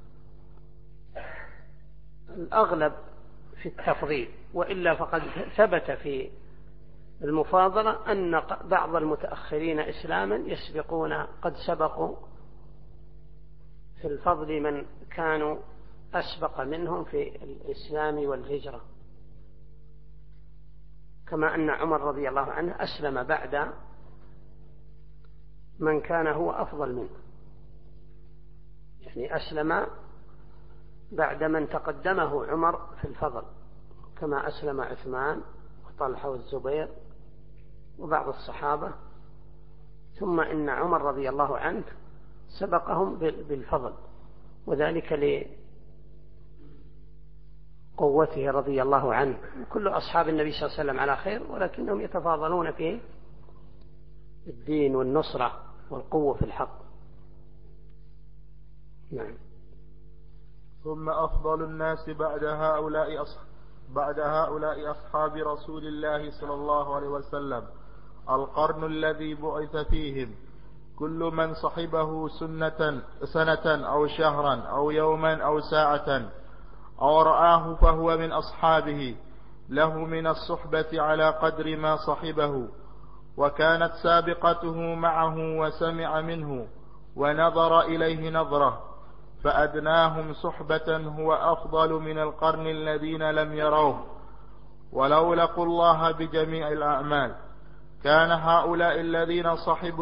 الأغلب في التفضيل، وإلا فقد ثبت في المفاضلة أن بعض المتأخرين إسلاما يسبقون، قد سبقوا في الفضل من كانوا أسبق منهم في الإسلام والهجرة، كما أن عمر رضي الله عنه أسلم بعد من كان هو أفضل منه، يعني أسلم بعد من تقدمه عمر في الفضل، كما أسلم عثمان وطلحة والزبير وبعض الصحابة، ثم إن عمر رضي الله عنه سبقهم بالفضل، وذلك لقوته رضي الله عنه. كل أصحاب النبي صلى الله عليه وسلم على خير، ولكنهم يتفاضلون في الدين والنصرة والقوة في الحق. نعم. ثم أفضل الناس بعد هؤلاء أصحاب رسول الله صلى الله عليه وسلم القرن الذي بعث فيهم، كل من صحبه سنة أو شهرا أو يوما أو ساعة أو رآه فهو من أصحابه، له من الصحبة على قدر ما صحبه، وكانت سابقته معه وسمع منه ونظر إليه نظرة، فأدناهم صحبة هو أفضل من القرن الذين لم يروه ولو لقوا الله بجميع الأعمال. كان هؤلاء الذين صحبوا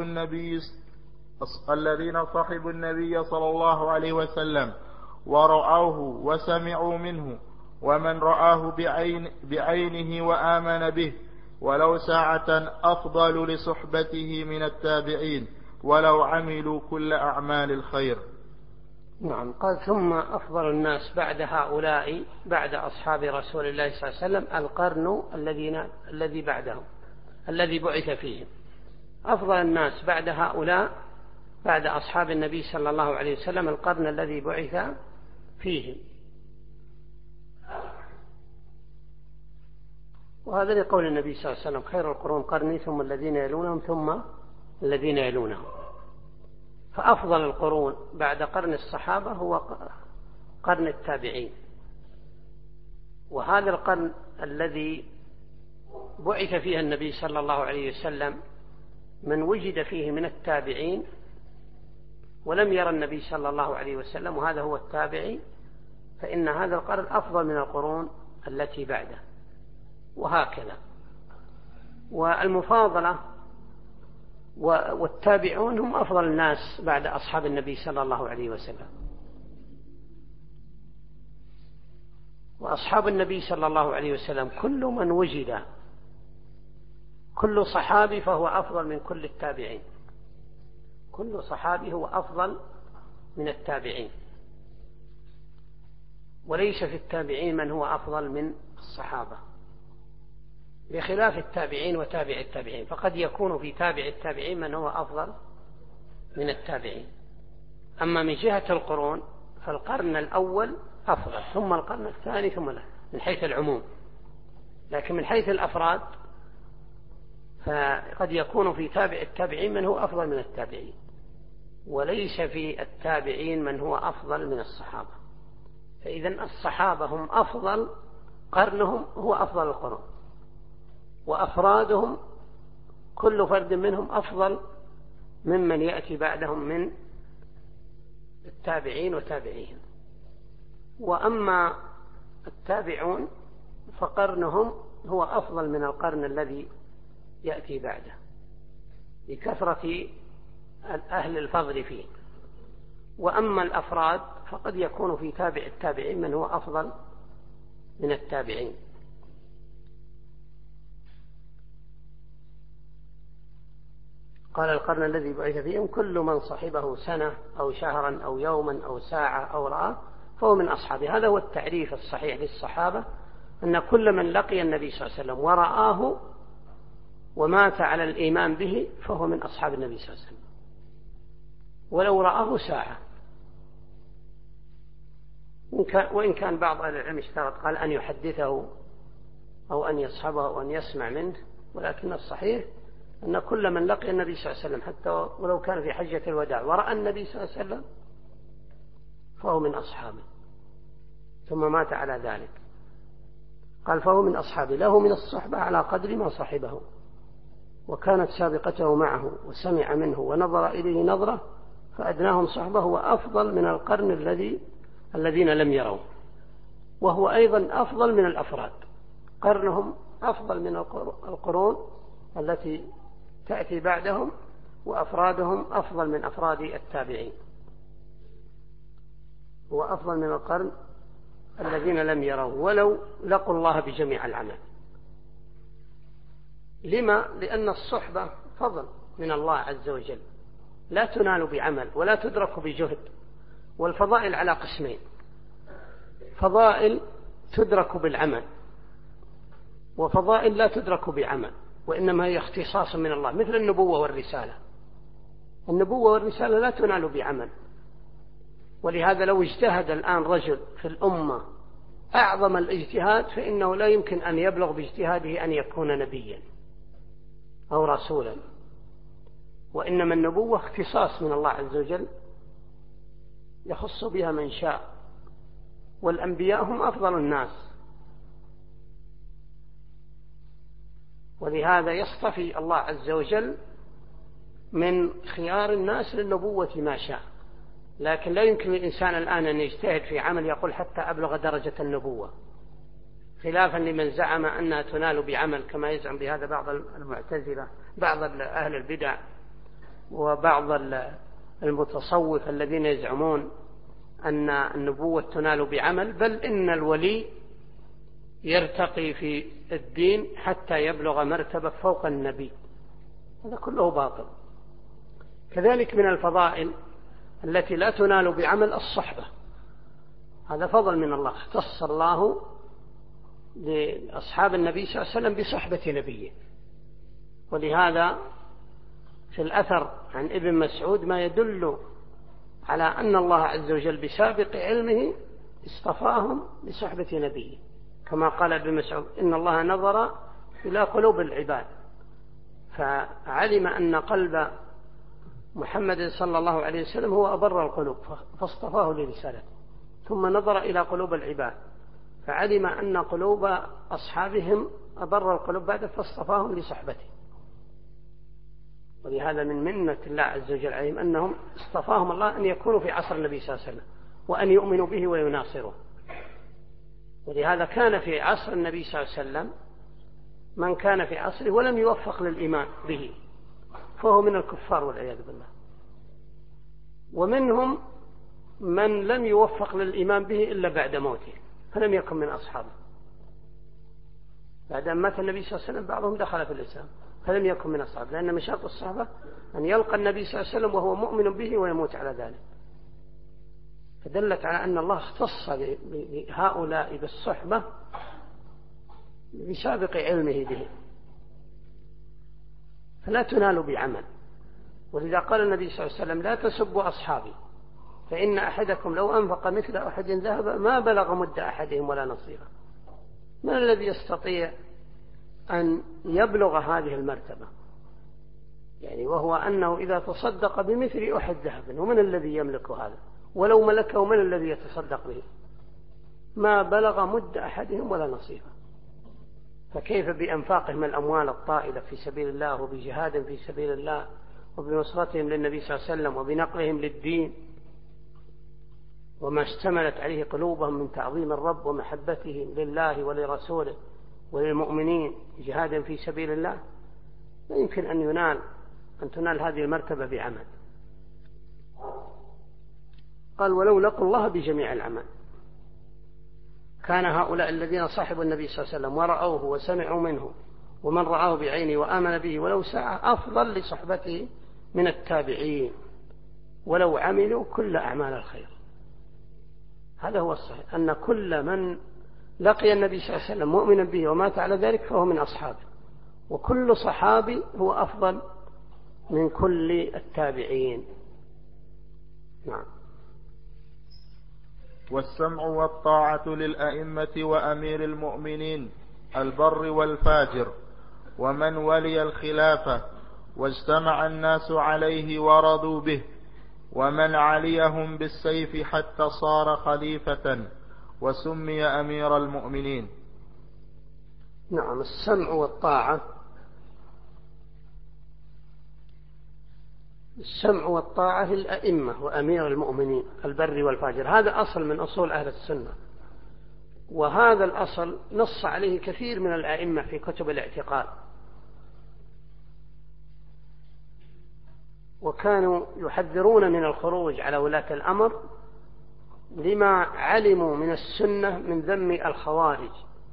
النبي صلى الله عليه وسلم ورأوه وسمعوا منه، ومن رآه بعينه وآمن به ولو ساعة أفضل لصحبته من التابعين ولو عملوا كل أعمال الخير. نعم. قال ثم أفضل الناس بعد هؤلاء، بعد أصحاب رسول الله صلى الله عليه وسلم القرن الذي بعدهم الذي بعث فيهم. أفضل الناس بعد هؤلاء، بعد أصحاب النبي صلى الله عليه وسلم القرن الذي بعث فيهم، وهذا لقول النبي صلى الله عليه وسلم خير القرون قرني ثم الذين يلونهم ثم الذين يلونهم. فأفضل القرون بعد قرن الصحابة هو قرن التابعين، وهذا القرن الذي بعث فيه النبي صلى الله عليه وسلم من وجد فيه من التابعين ولم يرى النبي صلى الله عليه وسلم وهذا هو التابعي، فإن هذا القرن أفضل من القرون التي بعده، وهكذا. والمفاضلة والتابعون هم أفضل الناس بعد أصحاب النبي صلى الله عليه وسلم. وأصحاب النبي صلى الله عليه وسلم كل من وجد، كل صحابي فهو أفضل من كل التابعين، كل صحابي هو أفضل من التابعين، وليس في التابعين من هو أفضل من الصحابة، بخلاف التابعين وتابع التابعين، فقد يكون في تابع التابعين من هو أفضل من التابعين. أما من جهة القرون فالقرن الأول أفضل، ثم القرن الثاني، ثم من حيث العموم، لكن من حيث الأفراد فقد يكون في تابع التابعين من هو أفضل من التابعين، وليس في التابعين من هو أفضل من الصحابة. فإذن الصحابة هم أفضل، قرنهم هو أفضل القرون، وأفرادهم كل فرد منهم أفضل ممن يأتي بعدهم من التابعين وتابعيهم. وأما التابعون فقرنهم هو أفضل من القرن الذي يأتي بعده لكثرة أهل الفضل فيه. وأما الأفراد فقد يكون في تابع التابعين من هو أفضل من التابعين. قال القرن الذي بعث فيهم كل من صحبه سنة أو شهرا أو يوما أو ساعة أو رأى فهو من أصحابه. هذا هو التعريف الصحيح للصحابة، أن كل من لقي النبي صلى الله عليه وسلم ورآه ومات على الإيمان به فهو من أصحاب النبي صلى الله عليه وسلم ولو رآه ساعة. وإن كان بعض أهل العلم اشترط قال أن يحدثه أو أن يصحبه أو أن يسمع منه، ولكن الصحيح أن كل من لقي النبي صلى الله عليه وسلم حتى ولو كان في حجة الوداع ورأى النبي صلى الله عليه وسلم فهو من أصحابه ثم مات على ذلك. قال فهو من أصحابه، له من الصحبة على قدر ما صحبه، وكانت سابقته معه وسمع منه ونظر إليه نظرة، فأدناهم صحبه وأفضل من القرن الذين لم يروا، وهو أيضا أفضل من الأفراد، قرنهم أفضل من القرون التي تأتي بعدهم، وأفرادهم أفضل من أفراد التابعين، هو أفضل من القرن الذين لم يروا ولو لقوا الله بجميع العمل. لما؟ لأن الصحبة فضل من الله عز وجل لا تنال بعمل ولا تدرك بجهد. والفضائل على قسمين: فضائل تدرك بالعمل، وفضائل لا تدرك بعمل وإنما هي اختصاص من الله، مثل النبوة والرسالة. النبوة والرسالة لا تنال بعمل، ولهذا لو اجتهد الآن رجل في الأمة أعظم الاجتهاد فإنه لا يمكن أن يبلغ باجتهاده أن يكون نبيا أو رسولا، وإنما النبوة اختصاص من الله عز وجل يخص بها من شاء، والأنبياء هم أفضل الناس، ولهذا يصطفي الله عز وجل من خيار الناس للنبوة ما شاء. لكن لا يمكن للإنسان الآن أن يجتهد في عمل يقول حتى أبلغ درجة النبوة، خلافا لمن زعم أنها تنال بعمل، كما يزعم بهذا بعض المعتزلة، بعض أهل البدع، وبعض المتصوف الذين يزعمون أن النبوة تنال بعمل، بل إن الولي يرتقي في الدين حتى يبلغ مرتبة فوق النبي. هذا كله باطل. كذلك من الفضائل التي لا تنال بعمل الصحبة، هذا فضل من الله، اختص الله لأصحاب النبي صلى الله عليه وسلم بصحبة نبيه. ولهذا في الأثر عن ابن مسعود ما يدل على أن الله عز وجل بسابق علمه اصطفاهم بصحبة نبيه، كما قال ابن مسعود: إن الله نظر إلى قلوب العباد فعلم أن قلب محمد صلى الله عليه وسلم هو أبر القلوب فاصطفاه لرسالته، ثم نظر إلى قلوب العباد فعلم أن قلوب أصحابهم أبر القلوب بعد فاصطفاهم لصحبته. ولهذا من منة الله عز وجل عليهم أنهم اصطفاهم الله أن يكونوا في عصر النبي صلى الله عليه وسلم وأن يؤمنوا به ويناصروه. ولهذا كان في عصر النبي صلى الله عليه وسلم من كان في عصره ولم يوفق للإيمان به فهو من الكفار والعياذ بالله، ومنهم من لم يوفق للإيمان به إلا بعد موته فلم يكن من أصحابه. بعد أن مات النبي صلى الله عليه وسلم بعضهم دخل في الإسلام فلم يكن من أصحابه، لأن من شرط الصحابة أن يلقى النبي صلى الله عليه وسلم وهو مؤمن به ويموت على ذلك. فدلت على أن الله اختص بهؤلاء بالصحبة بسابق علمه به، فلا تنال بعمل. ولذا قال النبي صلى الله عليه وسلم: لا تسبوا أصحابي فإن أحدكم لو أنفق مثل أحد ذهب ما بلغ مد أحدهم ولا نصيره. من الذي يستطيع أن يبلغ هذه المرتبة؟ يعني وهو أنه إذا تصدق بمثل أحد ذهب، ومن الذي يملك هذا؟ ولو ملكه من الذي يتصدق به؟ ما بلغ مد أحدهم ولا نصيره. فكيف بأنفاقهم الأموال الطائلة في سبيل الله وبجهاد في سبيل الله وبنصرتهم للنبي صلى الله عليه وسلم وبنقلهم للدين وما اشتملت عليه قلوبهم من تعظيم الرب ومحبتهم لله ولرسوله وللمؤمنين جهادا في سبيل الله؟ لا يمكن أن تنال هذه المرتبة بعمل. قال: ولو لقوا الله بجميع العمل. كان هؤلاء الذين صاحبوا النبي صلى الله عليه وسلم ورأوه وسمعوا منه ومن رآه بعينه وآمن به ولو ساعة أفضل لصحبته من التابعين ولو عملوا كل أعمال الخير. هذا هو الصحيح، أن كل من لقي النبي صلى الله عليه وسلم مؤمنا به ومات على ذلك فهو من أصحابه، وكل صحابي هو أفضل من كل التابعين. نعم. والسمع والطاعة للأئمة وأمير المؤمنين البر والفاجر ومن ولي الخلافة واجتمع الناس عليه ورضوا به، ومن عليهم بالسيف حتى صار خليفة وسمي أمير المؤمنين. نعم. السمع والطاعة، السمع والطاعة للأئمة وأمير المؤمنين البر والفاجر، هذا أصل من أصول أهل السنة، وهذا الأصل نص عليه كثير من الأئمة في كتب الاعتقاد، وكانوا يحذرون من الخروج على ولاة الأمر لما علموا من السنة من ذم الخوارج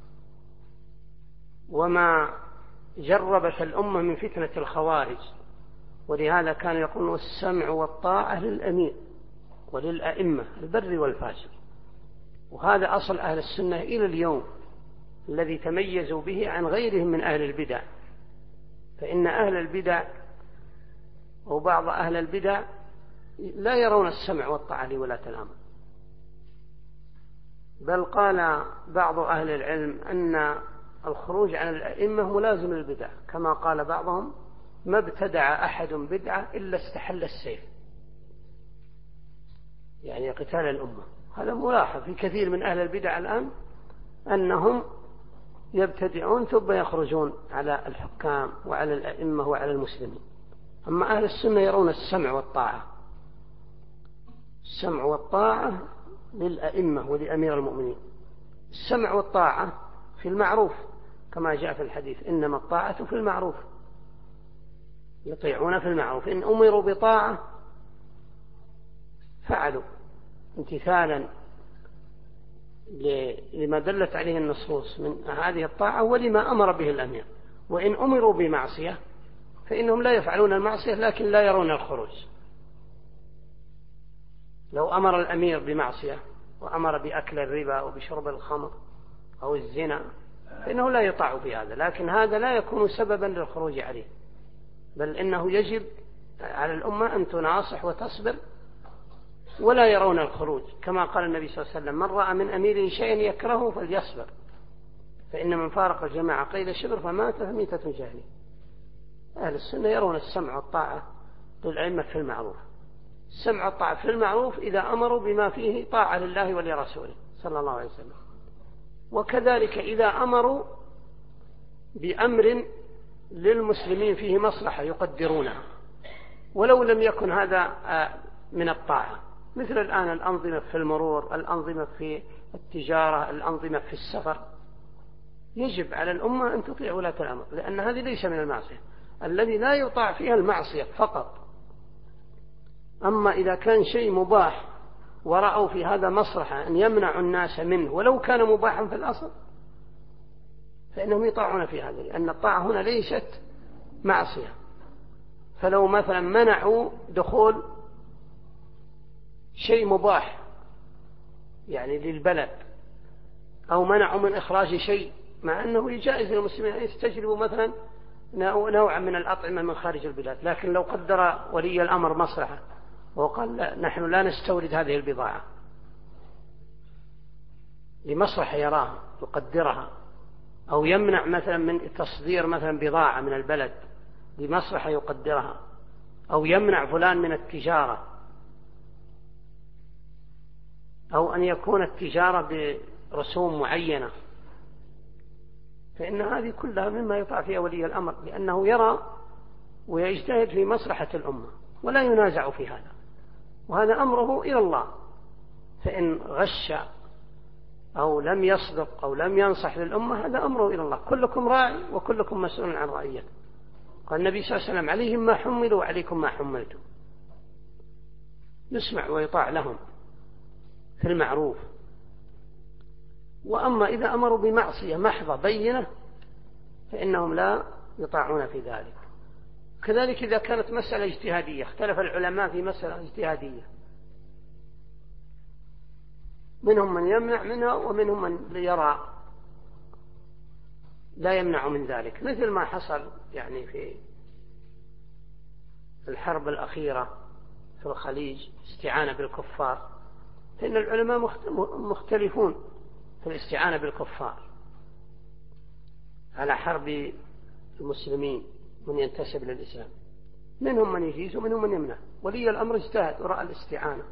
وما جربت الأمة من فتنة الخوارج، ولهذا كانوا يقولون السمع والطاعة للأمير وللأئمة البر والفاجر. وهذا أصل أهل السنة إلى اليوم الذي تميزوا به عن غيرهم من أهل البدع، فإن أهل البدع أو بعض أهل البدع لا يرون السمع والطاعة لولاة الأمر، بل قال بعض أهل العلم أن الخروج عن الأئمة ملازم للبدع، كما قال بعضهم ما ابتدع أحد بدعة إلا استحل السيف، يعني قتال الأمة. هذا ملاحظ في كثير من أهل البدع الآن أنهم يبتدعون ثم يخرجون على الحكام وعلى الأئمة وعلى المسلمين. أما أهل السنة يرون السمع والطاعة، السمع والطاعة للأئمة ولأمير المؤمنين. السمع والطاعة في المعروف كما جاء في الحديث إنما الطاعة في المعروف، يطيعون في المعروف، إن أمروا بطاعة فعلوا امتثالا لما دلت عليه النصوص من هذه الطاعة ولما أمر به الأمير، وإن أمروا بمعصية فإنهم لا يفعلون المعصية لكن لا يرون الخروج. لو أمر الأمير بمعصية وأمر بأكل الربا أو بشرب الخمر أو الزنا فإنه لا يطاع بهذا، لكن هذا لا يكون سببا للخروج عليه، بل إنه يجب على الأمة أن تناصح وتصبر ولا يرون الخروج، كما قال النبي صلى الله عليه وسلم من رأى من أمير شيئا يكرهه فليصبر فإن من فارق الجماعة قيل شبر فمات فميتة جاهلية. أهل السنة يرون السمع والطاعة للأئمة في المعروف، السمع والطاعة في المعروف إذا أمروا بما فيه طاعة لله ولرسوله صلى الله عليه وسلم، وكذلك إذا أمروا بأمر للمسلمين فيه مصلحة يقدرونها ولو لم يكن هذا من الطاعة، مثل الآن الأنظمة في المرور، الأنظمة في التجارة، الأنظمة في السفر، يجب على الأمة أن تطيع ولاة الأمر، لأن هذه ليس من المعصية، الذي لا يطاع فيها المعصية فقط. أما إذا كان شيء مباح ورأوا في هذا مصلحة أن يمنعوا الناس منه ولو كان مباحا في الأصل فإنهم يطاعون في هذا، لأن الطاعة هنا ليست معصية. فلو مثلا منعوا دخول شيء مباح يعني للبلد أو منعوا من إخراج شيء، مع أنه جائز للمسلمين أن يستجلبوا مثلا نوعا من الأطعمة من خارج البلاد، لكن لو قدر ولي الأمر مصلحة وقال لا نحن لا نستورد هذه البضاعة لمصلحة يراها يقدرها، أو يمنع مثلا من تصدير مثلا بضاعة من البلد لمصلحة يقدرها، أو يمنع فلان من التجارة، أو أن يكون التجارة برسوم معينة، فإن هذه كلها مما يطاع فيها ولي الأمر، لأنه يرى ويجتهد في مصلحة الأمة ولا ينازع في هذا، وهذا أمره إلى الله. فإن غش أو لم يصدق أو لم ينصح للأمة هذا أمره إلى الله، كلكم راعي وكلكم مسؤول عن رعيته. قال النبي صلى الله عليه وسلم عليهم ما حملوا وعليكم ما حملتم، نسمع ويطاع لهم في المعروف. وأما إذا أمروا بمعصية محضة بينة فإنهم لا يطاعون في ذلك. كذلك إذا كانت مسألة اجتهادية، اختلف العلماء في مسألة اجتهادية منهم من يمنع منها ومنهم من يرى لا يمنع من ذلك، مثل ما حصل يعني في الحرب الأخيرة في الخليج استعانة بالكفار، فإن العلماء مختلفون في الاستعانة بالكفار على حرب المسلمين من ينتسب للإسلام، منهم من يجيز ومنهم من يمنع. ولي الأمر اجتهد ورأى الاستعانة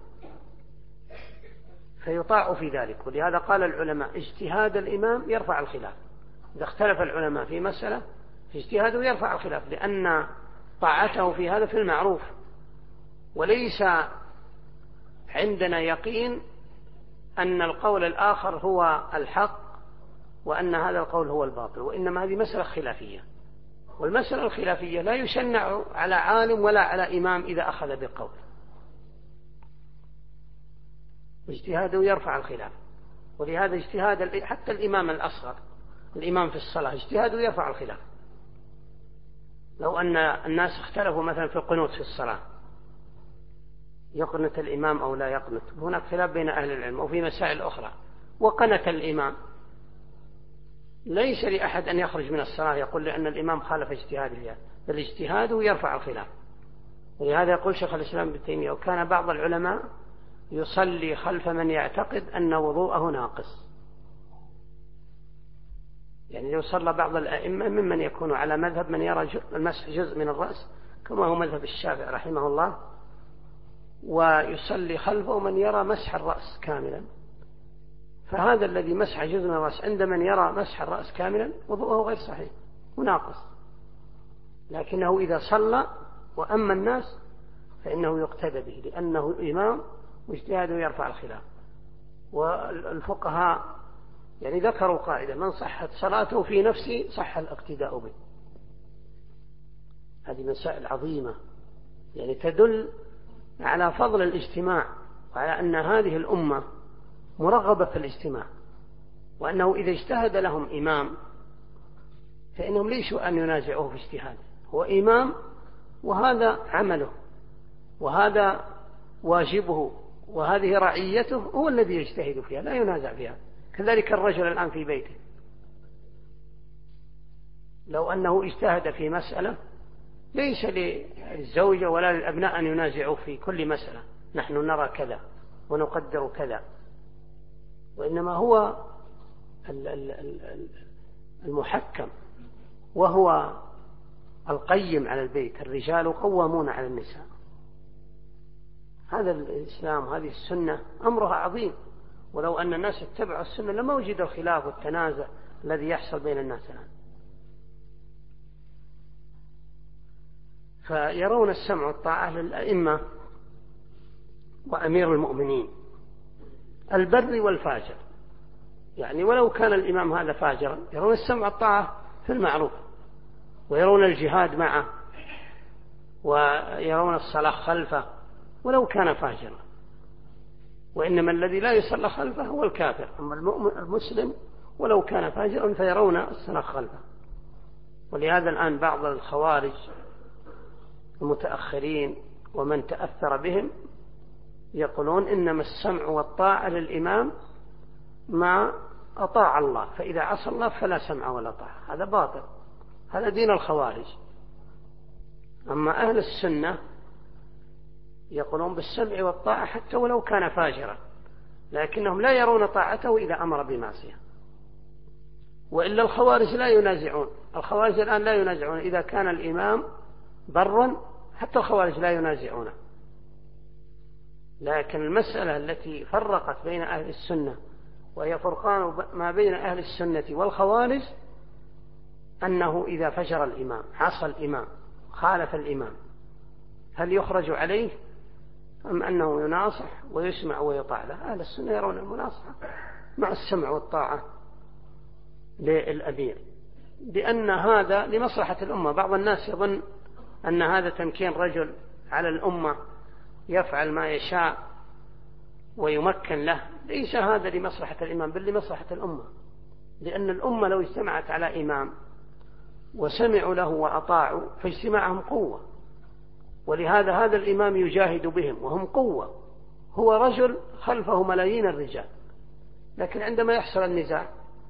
فيطاع في ذلك. ولهذا قال العلماء اجتهاد الإمام يرفع الخلاف. إذا اختلف العلماء في مسألة في اجتهاده يرفع الخلاف، لأن طاعته في هذا في المعروف، وليس عندنا يقين أن القول الآخر هو الحق وأن هذا القول هو الباطل، وإنما هذه مسألة خلافية، والمسألة الخلافية لا يشنع على عالم ولا على إمام إذا أخذ بقول، اجتهاده يرفع الخلاف. ولهذا اجتهاد حتى الإمام الأصغر، الإمام في الصلاة، اجتهاده يرفع الخلاف. لو أن الناس اختلفوا مثلا في القنوت في الصلاة، يقنت الإمام أو لا يقنت، هناك خلاف بين أهل العلم وفي مسائل أخرى، وقنت الإمام، ليس لأحد أن يخرج من الصلاة يقول لأن الإمام خالف اجتهاده، بل اجتهاده يرفع الخلاف. ولهذا يقول شيخ الإسلام ابن تيمية: وكان بعض العلماء يصلي خلف من يعتقد أن وضوءه ناقص. يعني لو صلى بعض الأئمة ممن يكون على مذهب من يرى المسح جزء من الرأس كما هو مذهب الشافعي رحمه الله، ويصلي خلفه من يرى مسح الرأس كاملا، فهذا الذي مسح جزء من الرأس عند من يرى مسح الرأس كاملا وضوءه غير صحيح وناقص، لكنه إذا صلى وأما الناس فإنه يقتدى به لأنه إمام واجتهاده يرفع الخلاف. والفقهاء يعني ذكروا قاعدة: من صحت صلاته في نفسه صح الاقتداء به. هذه مسائل عظيمة يعني تدل على فضل الاجتماع، وعلى أن هذه الأمة مرغبة في الاجتماع، وأنه إذا اجتهد لهم إمام فإنهم ليسوا أن ينازعوه في اجتهاده، هو إمام وهذا عمله وهذا واجبه وهذه رعيته، هو الذي يجتهد فيها لا ينازع فيها. كذلك الرجل الآن في بيته لو أنه اجتهد في مسألة ليس للزوجة ولا للأبناء أن ينازعوا في كل مسألة، نحن نرى كذا ونقدر كذا، وإنما هو المحكم وهو القيم على البيت. الرجال قوامون على النساء. هذا الإسلام هذه السنة أمرها عظيم، ولو أن الناس اتبعوا السنة لما وجد الخلاف والتنازع الذي يحصل بين الناس الآن. فيرون السمع والطاعة للأئمة وأمير المؤمنين البر والفاجر، يعني ولو كان الإمام هذا فاجرا يرون السمع والطاعة في المعروف، ويرون الجهاد معه، ويرون الصلاة خلفه ولو كان فاجرا. وإنما الذي لا يصلى خلفه هو الكافر، أما المسلم ولو كان فاجرا فيرون الصلاة خلفه. ولهذا الآن بعض الخوارج المتأخرين ومن تأثر بهم يقولون إنما السمع والطاعة للإمام ما أطاع الله، فإذا عصى الله فلا سمع ولا طاعة. هذا باطل، هذا دين الخوارج. أما أهل السنة يقولون بالسمع والطاعة حتى ولو كان فاجرا، لكنهم لا يرون طاعته إذا أمر بمعصية. وإلا الخوارج لا ينازعون، الخوارج الآن لا ينازعون إذا كان الإمام برا، حتى الخوارج لا ينازعونه. لكن المسألة التي فرقت بين أهل السنة وهي فرقان ما بين أهل السنة والخوارج أنه إذا فجر الإمام عصى الإمام خالف الإمام هل يخرج عليه أم أنه يناصح ويسمع ويطاع له؟ أهل السنة يرون المناصحة مع السمع والطاعة للأمير، لأن هذا لمصلحة الأمة. بعض الناس يظن أن هذا تمكين رجل على الأمة يفعل ما يشاء ويمكن له، ليس هذا لمصلحة الإمام بل لمصلحة الأمة، لأن الأمة لو اجتمعت على إمام وسمعوا له وأطاعوا فاجتماعهم قوة. ولهذا هذا الإمام يجاهد بهم وهم قوة، هو رجل خلفه ملايين الرجال لكن عندما يحصل النزاع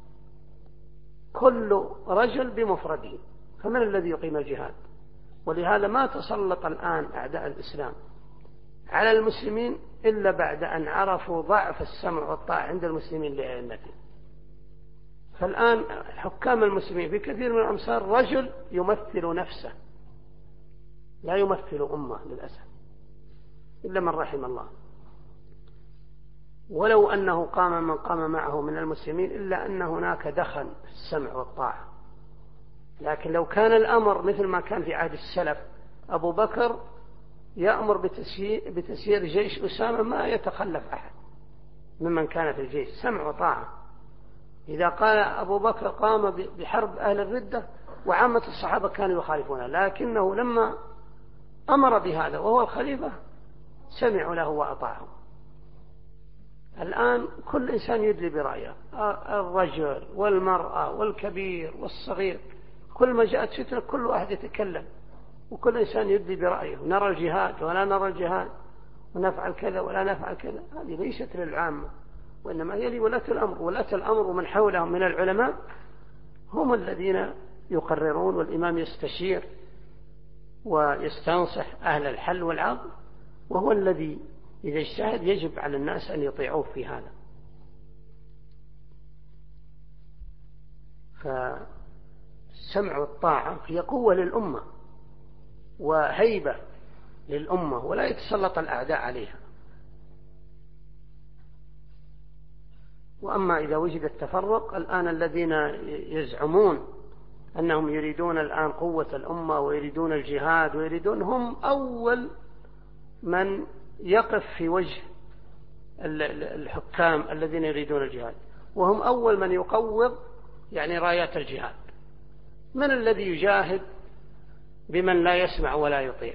كل رجل بمفرده، فمن الذي يقيم الجهاد؟ ولهذا ما تسلط الآن أعداء الإسلام على المسلمين إلا بعد أن عرفوا ضعف السمع والطاعة عند المسلمين لأئمتهم. فالآن حكام المسلمين في كثير من الأمصار رجل يمثل نفسه، لا يمثل أمة للأسف، إلا من رحم الله. ولو أنه قام من قام معه من المسلمين إلا أن هناك دخل في السمع والطاعة. لكن لو كان الأمر مثل ما كان في عهد السلف، أبو بكر يأمر بتسيير جيش أسامة ما يتخلف أحد ممن كان في الجيش، سمع وطاعة. إذا قال أبو بكر قام بحرب أهل الردة وعامة الصحابة كانوا يخالفونه، لكنه لما أمر بهذا وهو الخليفة سمعوا له وأطاعوا. الآن كل إنسان يدلي برأيه، الرجل والمرأة والكبير والصغير، كل ما جاءت فتنة كل واحد يتكلم وكل إنسان يدلي برأيه، نرى الجهاد ولا نرى الجهاد، ونفعل كذا ولا نفعل كذا. هذه ليست للعامة، وإنما هي لولاة الأمر. ولاة الأمر ومن حولهم من العلماء هم الذين يقررون، والإمام يستشير ويستنصح أهل الحل والعقد، وهو الذي إذا اجتهد يجب على الناس أن يطيعوه في هذا. فالسمع والطاعة هي قوة للأمة وهيبة للأمة، ولا يتسلط الأعداء عليها. وأما إذا وجد التفرق، الآن الذين يزعمون أنهم يريدون الآن قوة الأمة ويريدون الجهاد ويريدون، هم أول من يقف في وجه الحكام الذين يريدون الجهاد، وهم أول من يقوض يعني رايات الجهاد. من الذي يجاهد بمن لا يسمع ولا يطيع؟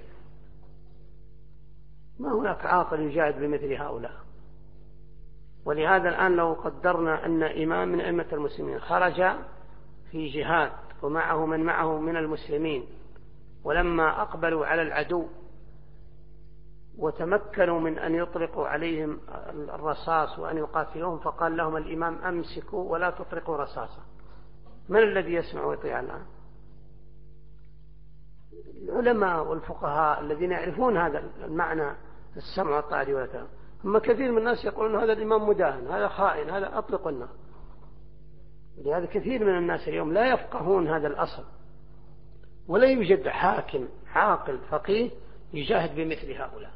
ما هناك عاقل يجاهد بمثل هؤلاء. ولهذا الآن لو قدرنا أن إمام من أئمة المسلمين خرج في جهاد ومعه من معه من المسلمين، ولما أقبلوا على العدو وتمكنوا من أن يطلقوا عليهم الرصاص وأن يقاتلوهم، فقال لهم الإمام أمسكوا ولا تطلقوا رصاصا. من الذي يسمع ويطيع الآن؟ العلماء والفقهاء الذين يعرفون هذا المعنى، السمع والطاعة والطاعة. أما كثير من الناس يقولون هذا الإمام مداهن، هذا خائن، هذا أطلق النار. ولهذا كثير من الناس اليوم لا يفقهون هذا الأصل، ولا يوجد حاكم عاقل فقيه يجاهد بمثل هؤلاء.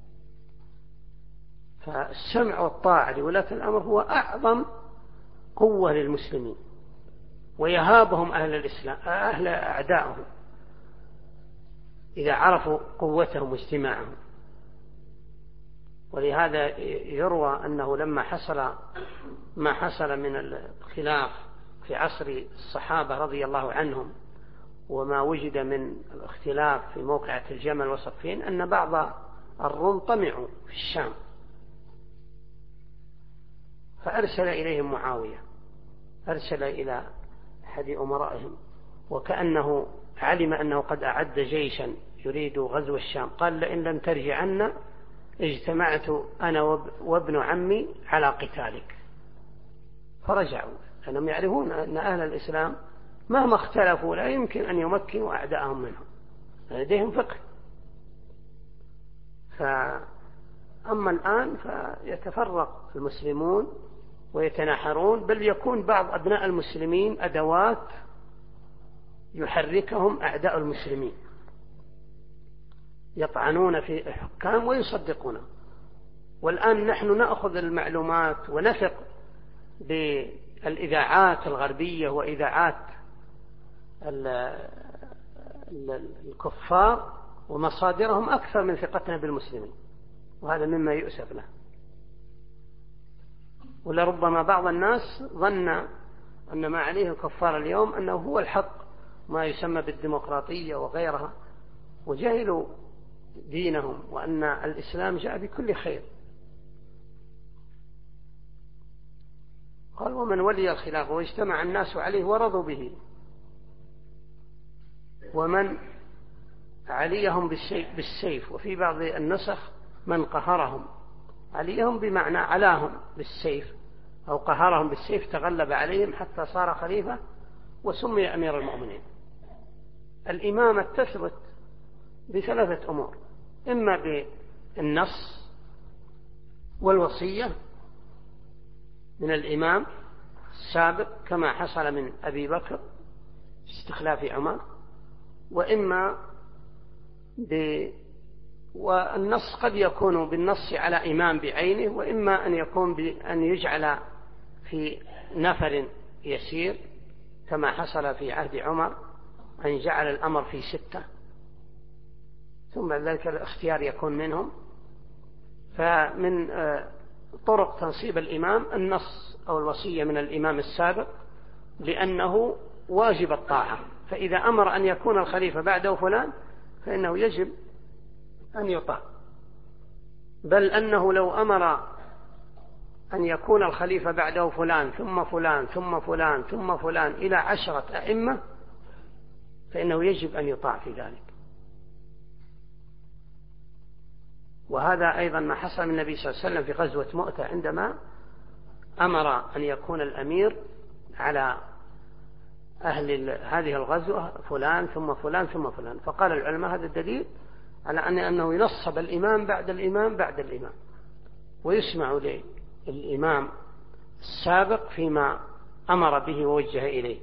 فالسمع والطاعة لولاة الأمر هو أعظم قوة للمسلمين، ويهابهم أهل الإسلام أهل أعدائهم إذا عرفوا قوتهم واجتماعهم. ولهذا يروى أنه لما حصل ما حصل من الخلاف في عصر الصحابة رضي الله عنهم، وما وجد من الاختلاف في موقعة الجمل وصفين، أن بعض الروم طمعوا في الشام، فأرسل إليهم معاوية، أرسل إلى أحد أمرائهم، وكأنه علم أنه قد أعد جيشا يريد غزو الشام، قال لئن لم ترجع عنا اجتمعت أنا وابن عمي على قتالك. فرجعوا، لأنهم يعرفون أن أهل الإسلام مهما اختلفوا لا يمكن أن يمكنوا أعداءهم منهم، لديهم فقه. فأما الآن فيتفرق المسلمون ويتناحرون، بل يكون بعض أبناء المسلمين أدوات يحركهم أعداء المسلمين، يطعنون في الحكام ويصدقونه. والآن نحن نأخذ المعلومات ونثق بالإذاعات الغربية وإذاعات الكفار ومصادرهم أكثر من ثقتنا بالمسلمين، وهذا مما يؤسف له. ولربما بعض الناس ظن أن ما عليه الكفار اليوم أنه هو الحق، ما يسمى بالديمقراطية وغيرها، وجهلوا دينهم وأن الإسلام جاء بكل خير. قال ومن ولي الخلافة واجتمع الناس عليه ورضوا به، ومن عليهم بالسيف، وفي بعض النسخ من قهرهم. عليهم بمعنى علاهم بالسيف أو قهرهم بالسيف تغلب عليهم حتى صار خليفة وسمي أمير المؤمنين. الإمامة تثبت بثلاثة أمور: إما بالنص والوصية من الإمام السابق كما حصل من أبي بكر استخلاف عمر، وإما والنص قد يكون بالنص على إمام بعينه، وإما أن يكون بأن يجعل في نفر يسير كما حصل في عهد عمر أن جعل الأمر في 6 ثم ذلك الاختيار يكون منهم. فمن طرق تنصيب الإمام النص أو الوصية من الإمام السابق لأنه واجب الطاعة، فإذا أمر أن يكون الخليفة بعده فلان فإنه يجب أن يطاع، بل أنه لو أمر أن يكون الخليفة بعده فلان ثم فلان ثم فلان ثم فلان إلى 10 أئمة فإنه يجب أن يطاع في ذلك. وهذا أيضا ما حصل من النبي صلى الله عليه وسلم في غزوة مؤتة عندما أمر أن يكون الأمير على أهل هذه الغزوة فلان ثم فلان ثم فلان، فقال العلماء هذا الدليل على أنه ينصب الإمام بعد الإمام بعد الإمام، ويسمع للإمام السابق فيما أمر به ووجه إليه.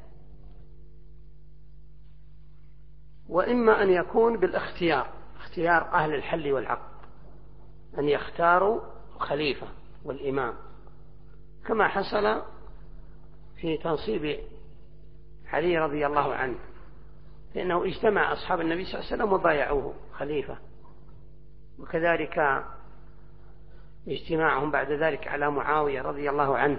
وإما أن يكون بالاختيار، اختيار أهل الحل والعقد، أن يختاروا خليفة والإمام كما حصل في تنصيب علي رضي الله عنه، لأنه اجتمع أصحاب النبي صلى الله عليه وسلم وبايعوه خليفة، وكذلك اجتماعهم بعد ذلك على معاوية رضي الله عنه.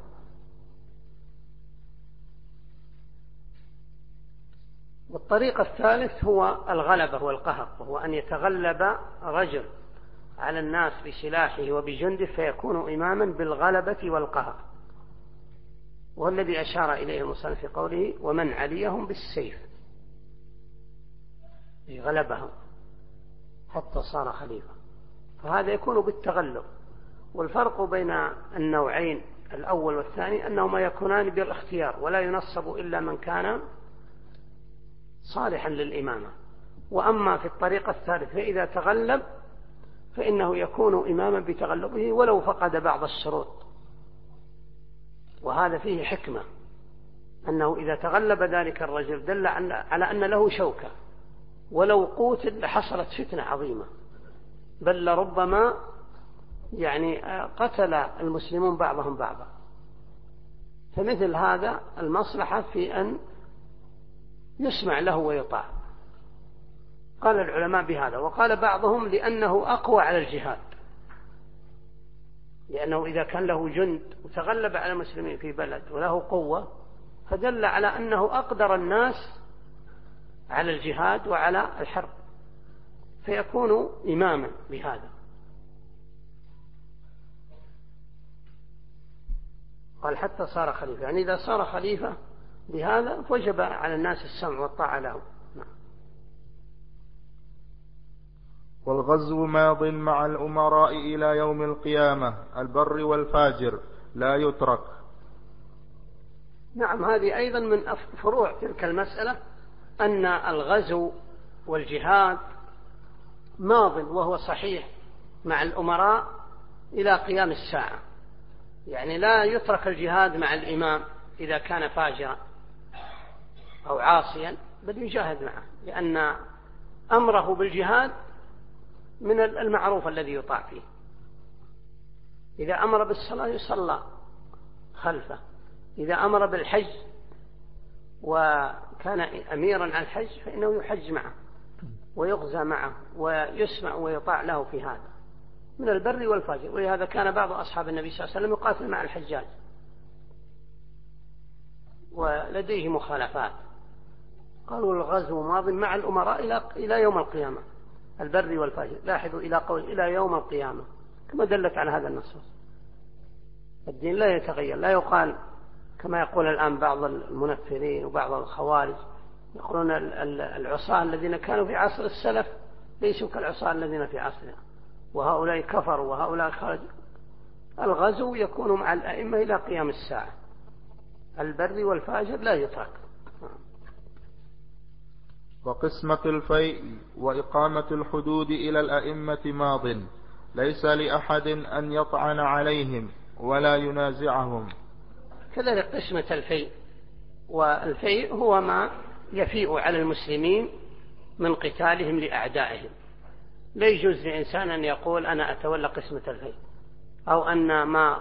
والطريق الثالث هو الغلبة والقهر، وهو أن يتغلب رجل على الناس بسلاحه وبجنده فيكون إماما بالغلبة والقهر، والذي أشار إليه المصنف في قوله ومن عليهم بالسيف، غلبهم حتى صار خليفة، فهذا يكون بالتغلب. والفرق بين النوعين الأول والثاني أنهما يكونان بالاختيار، ولا ينصب إلا من كان صالحا للإمامة. وأما في الطريقة الثالثة فإذا تغلب فإنه يكون إماما بتغلبه ولو فقد بعض الشروط، وهذا فيه حكمة، أنه إذا تغلب ذلك الرجل دل على أن له شوكة، ولو قوتل لحصلت فتنة عظيمة، بل لربما قتل المسلمون بعضهم بعضا. فمثل هذا المصلحة في أن يسمع له ويطاع. قال العلماء بهذا، وقال بعضهم لأنه أقوى على الجهاد، لأنه إذا كان له جند وتغلب على المسلمين في بلد وله قوة فدل على أنه أقدر الناس على الجهاد وعلى الحرب، فيكون إماما بهذا. قال حتى صار خليفة، يعني إذا صار خليفة بهذا فوجب على الناس السمع والطاعة له. والغزو ماض مع الأمراء إلى يوم القيامة، البر والفاجر لا يترك. نعم، هذه أيضا من فروع تلك المسألة، أن الغزو والجهاد ماض وهو صحيح مع الأمراء إلى قيام الساعة، يعني لا يترك الجهاد مع الإمام إذا كان فاجرا أو عاصيا، بل يجاهد معه، لأن أمره بالجهاد من المعروف الذي يطاع فيه. إذا أمر بالصلاة يصلى خلفه، إذا أمر بالحج وكان أميرا على الحج فإنه يحج معه ويغزى معه ويسمع ويطاع له في هذا من البر والفاجر. ولهذا كان بعض أصحاب النبي صلى الله عليه وسلم يقاتل مع الحجاج ولديه مخالفات. قالوا الغزو ماض مع الأمراء إلى يوم القيامة، البر والفاجر. لاحظوا إلى قول إلى يوم القيامة كما دلت على هذا النصوص. الدين لا يتغير، لا يقال كما يقول الآن بعض المنفرين وبعض الخوارج، يقولون العصاة الذين كانوا في عصر السلف ليسوا كالعصاة الذين في عصرنا، وهؤلاء كفروا وهؤلاء خرجوا. الغزو يكون مع الأئمة إلى قيام الساعة، البر والفاجر لا يترك. وقسمة الفيء وإقامة الحدود إلى الأئمة ماض، ليس لأحد أن يطعن عليهم ولا ينازعهم. كذلك قسمة الفيء، والفيء هو ما يفيء على المسلمين من قتالهم لأعدائهم. لا يجوز لإنسان أن يقول أنا أتولى قسمة الفيء، أو أن ما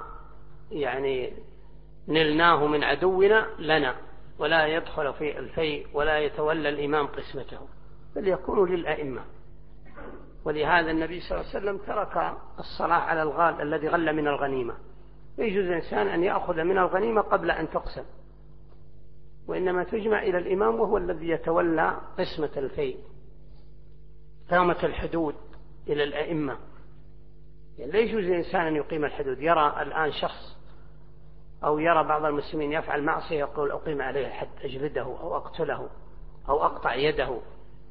نلناه من عدونا لنا، ولا يدخل في الفيء ولا يتولى الإمام قسمته، بل يكون للأئمة. ولهذا النبي صلى الله عليه وسلم ترك الصلاة على الغال الذي غل من الغنيمة. لا يجوز الإنسان أن يأخذ من الغنيمة قبل أن تقسم، وإنما تجمع إلى الإمام وهو الذي يتولى قسمة الفيء. إقامة الحدود إلى الأئمة، لا يجوز الإنسان أن يقيم الحدود. يرى الآن شخص أو يرى بعض المسلمين يفعل معصية يقول أقيم عليه الحد، أجلده أو أقتله أو أقطع يده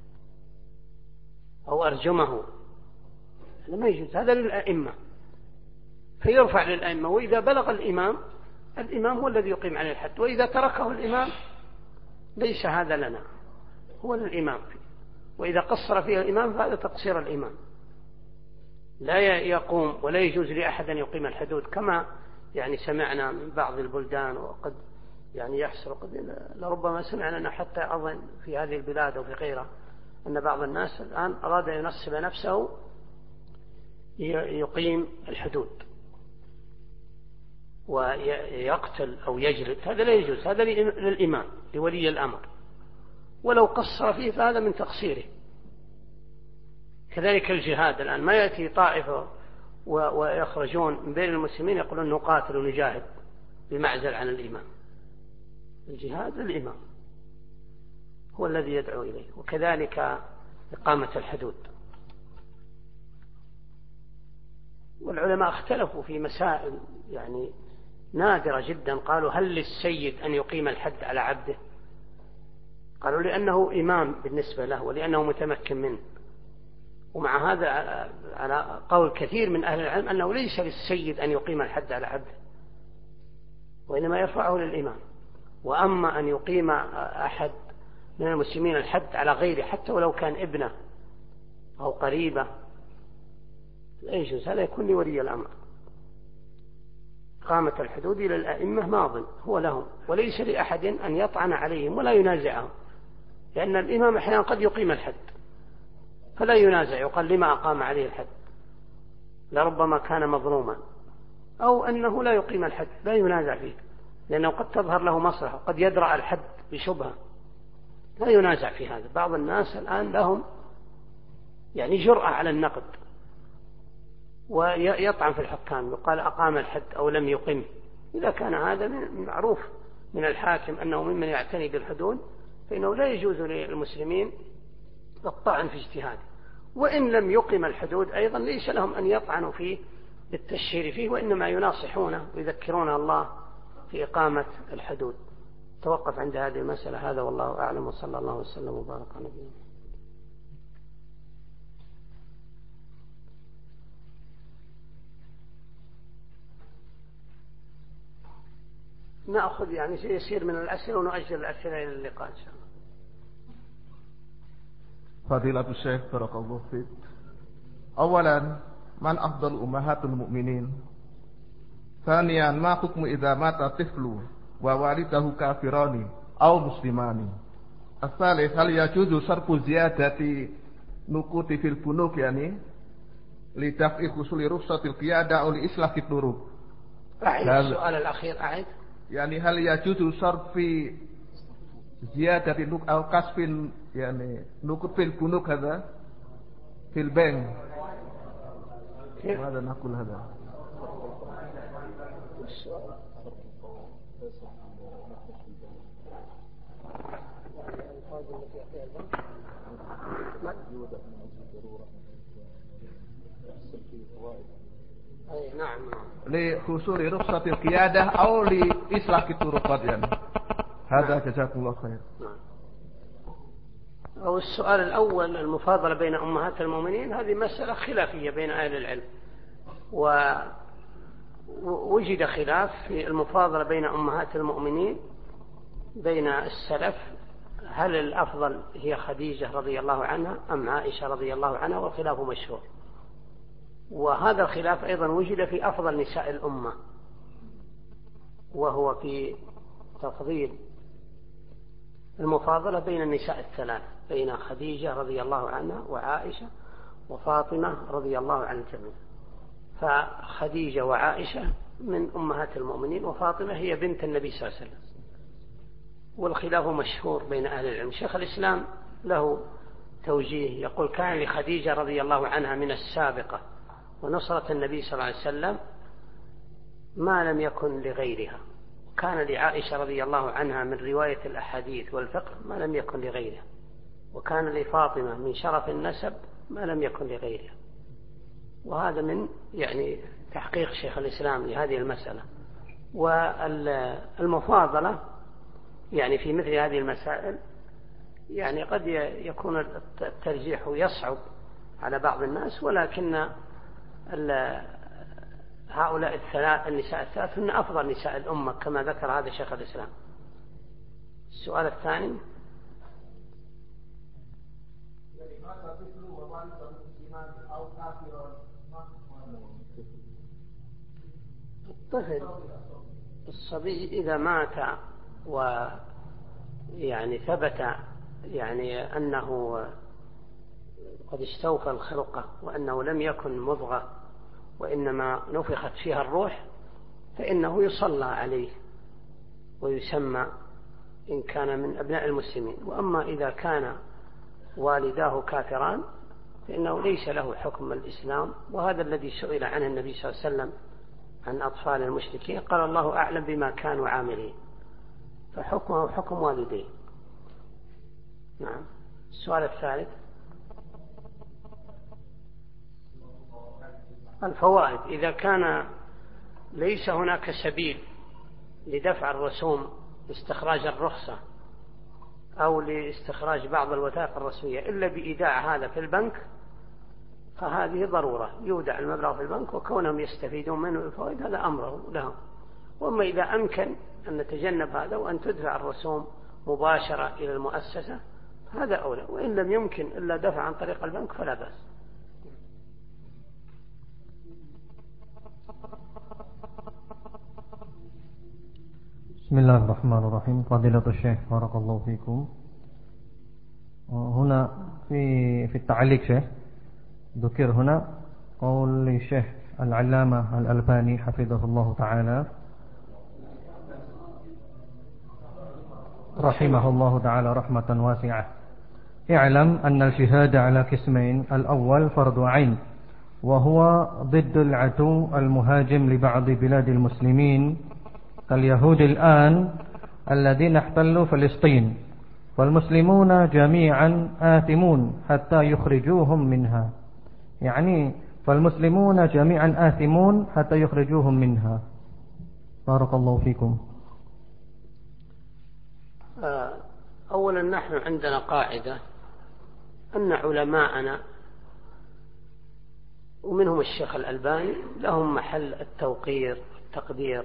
أو أرجمه، هذا ما يجوز، هذا للأئمة، فيرفع للأئمة. وإذا بلغ الإمام هو الذي يقيم عليه الحد، وإذا تركه الإمام ليس هذا لنا، هو للإمام فيه. وإذا قصر فيه الإمام فهذا تقصير الإمام، لا يقوم ولا يجوز لأحد أن يقيم الحدود، كما سمعنا من بعض البلدان، وقد يحصل، لربما سمعنا حتى أظن في هذه البلاد وفي غيرها، أن بعض الناس الآن أراد أن ينصب نفسه يقيم الحدود ويقتل أو يجلد، هذا لا يجوز، هذا للإمام لولي الأمر، ولو قصر فيه فهذا من تقصيره. كذلك الجهاد، الآن ما يأتي طائفة ويخرجون من بين المسلمين يقولون نقاتل ونجاهد بمعزل عن الإمام. الجهاد للإمام، هو الذي يدعو إليه. وكذلك إقامة الحدود. والعلماء اختلفوا في مسائل نادرة جدا، قالوا هل للسيد أن يقيم الحد على عبده؟ قالوا لأنه إمام بالنسبة له ولأنه متمكن منه. ومع هذا على قول كثير من أهل العلم أنه ليس للسيد أن يقيم الحد على عبده، وإنما يرفعه للإمام. وأما أن يقيم أحد من المسلمين الحد على غيره حتى ولو كان ابنه أو قريبه لا يجوز، هذا يكون لولي الأمر. إقامة الحدود إلى الأئمة ماض هو لهم، وليس لأحد أن يطعن عليهم ولا ينازعهم، لأن الإمام أحيانا قد يقيم الحد فلا ينازع، يقال لما أقام عليه الحد، لربما كان مظلوما، أو أنه لا يقيم الحد لا ينازع فيه، لأنه قد تظهر له مصلحة، قد يدرأ الحد بشبهة، لا ينازع في هذا. بعض الناس الآن لهم جرأة على النقد ويطعن في الحكام، يقال أقام الحد أو لم يقم. إذا كان هذا معروف من الحاكم أنه ممن يعتني بالحدود، فإنه لا يجوز للمسلمين الطعن في اجتهاده. وإن لم يقم الحدود أيضا ليس لهم أن يطعنوا فيه بالتشهير فيه، وإنما يناصحونه ويذكرون الله في إقامة الحدود. توقف عند هذه المسألة. هذا والله أعلم، وصلى الله وسلم وبارك على نبينا. نأخذ شيء يسير من الأسئلة ونؤجل الأسئلة إلى اللقاء إن شاء الله. فضيلة الشيخ بارك الله فيك. أولا، من أفضل أمهات المؤمنين؟ ثانيا، ما حكم إذا مات طفل ووالده كافران أو مسلمان؟ الثالث، هل يجوز صرف زيادة نقود في البنوك لدفع حصول رخصة القيادة أو لإصلاح الطرق؟ أعيد السؤال الأخير، أعيد. هل يجوز صرف زيادة أو كسب نقود في البنوك هذا في البنك؟ ماذا نقول هذا؟ نعم، لحصول رخصة القيادة أو لإصلاح الطرقات هذا جزاكم الله خير. أو السؤال الأول، المفاضلة بين أمهات المؤمنين، هذه مسألة خلافية بين أهل العلم، وجد خلاف في المفاضلة بين أمهات المؤمنين بين السلف، هل الأفضل هي خديجة رضي الله عنها أم عائشة رضي الله عنها، والخلاف مشهور. وهذا الخلاف أيضا وجد في أفضل نساء الأمة، وهو في تفضيل المفاضلة بين النساء الثلاث، بين خديجة رضي الله عنها وعائشة وفاطمة رضي الله عن الجميع. فخديجة وعائشة من أمهات المؤمنين، وفاطمة هي بنت النبي صلى الله عليه وسلم. والخلاف مشهور بين أهل العلم. شيخ الإسلام له توجيه، يقول: كان لخديجة رضي الله عنها من السابقة ونصرة النبي صلى الله عليه وسلم ما لم يكن لغيرها، وكان لعائشة رضي الله عنها من رواية الأحاديث والفقه ما لم يكن لغيرها، وكان لفاطمة من شرف النسب ما لم يكن لغيرها. وهذا من تحقيق شيخ الإسلام لهذه المسألة. والمفاضلة في مثل هذه المسائل قد يكون الترجيح يصعب على بعض الناس، ولكن هؤلاء النساء الثلاث هن أفضل نساء الأمة كما ذكر هذا شيخ الإسلام. السؤال الثاني: الطفل الصبي إذا مات ثبت أنه قد استوفى الخلقة وأنه لم يكن مضغة وإنما نفخت فيها الروح، فإنه يصلى عليه ويسمى إن كان من أبناء المسلمين. وأما إذا كان والداه كافران فإنه ليس له حكم الإسلام. وهذا الذي سئل عنه النبي صلى الله عليه وسلم عن أطفال المشركين، قال: الله أعلم بما كانوا عاملين، فحكمه حكم والديه. نعم. السؤال الثالث: الفوائد. إذا كان ليس هناك سبيل لدفع الرسوم لاستخراج الرخصة أو لاستخراج بعض الوثائق الرسمية إلا بإيداع هذا في البنك، فهذه ضرورة، يودع المبلغ في البنك، وكونهم يستفيدون منه الفوائد هذا أمره لهم. وأما إذا أمكن أن نتجنب هذا وأن تدفع الرسوم مباشرة إلى المؤسسة هذا أولى، وإن لم يمكن إلا دفع عن طريق البنك فلا بأس. بسم الله الرحمن الرحيم. فضيلة الشيخ بارك الله فيكم. هنا في التعليق شيخ ذكر هنا قول الشيخ العلامة الألباني حفظه الله تعالى رحمه الله تعالى رحمة واسعة: اعلم أن الجهاد على قسمين: الأول فرض عين وهو ضد العدو المهاجم لبعض بلاد المسلمين كاليهود الآن الذين احتلوا فلسطين، والمسلمون جميعا آثمون حتى يخرجوهم منها. فالمسلمون جميعا آثمون حتى يخرجوهم منها. بارك الله فيكم. أولا نحن عندنا قاعدة أن علماءنا ومنهم الشيخ الألباني لهم محل التوقير والتقدير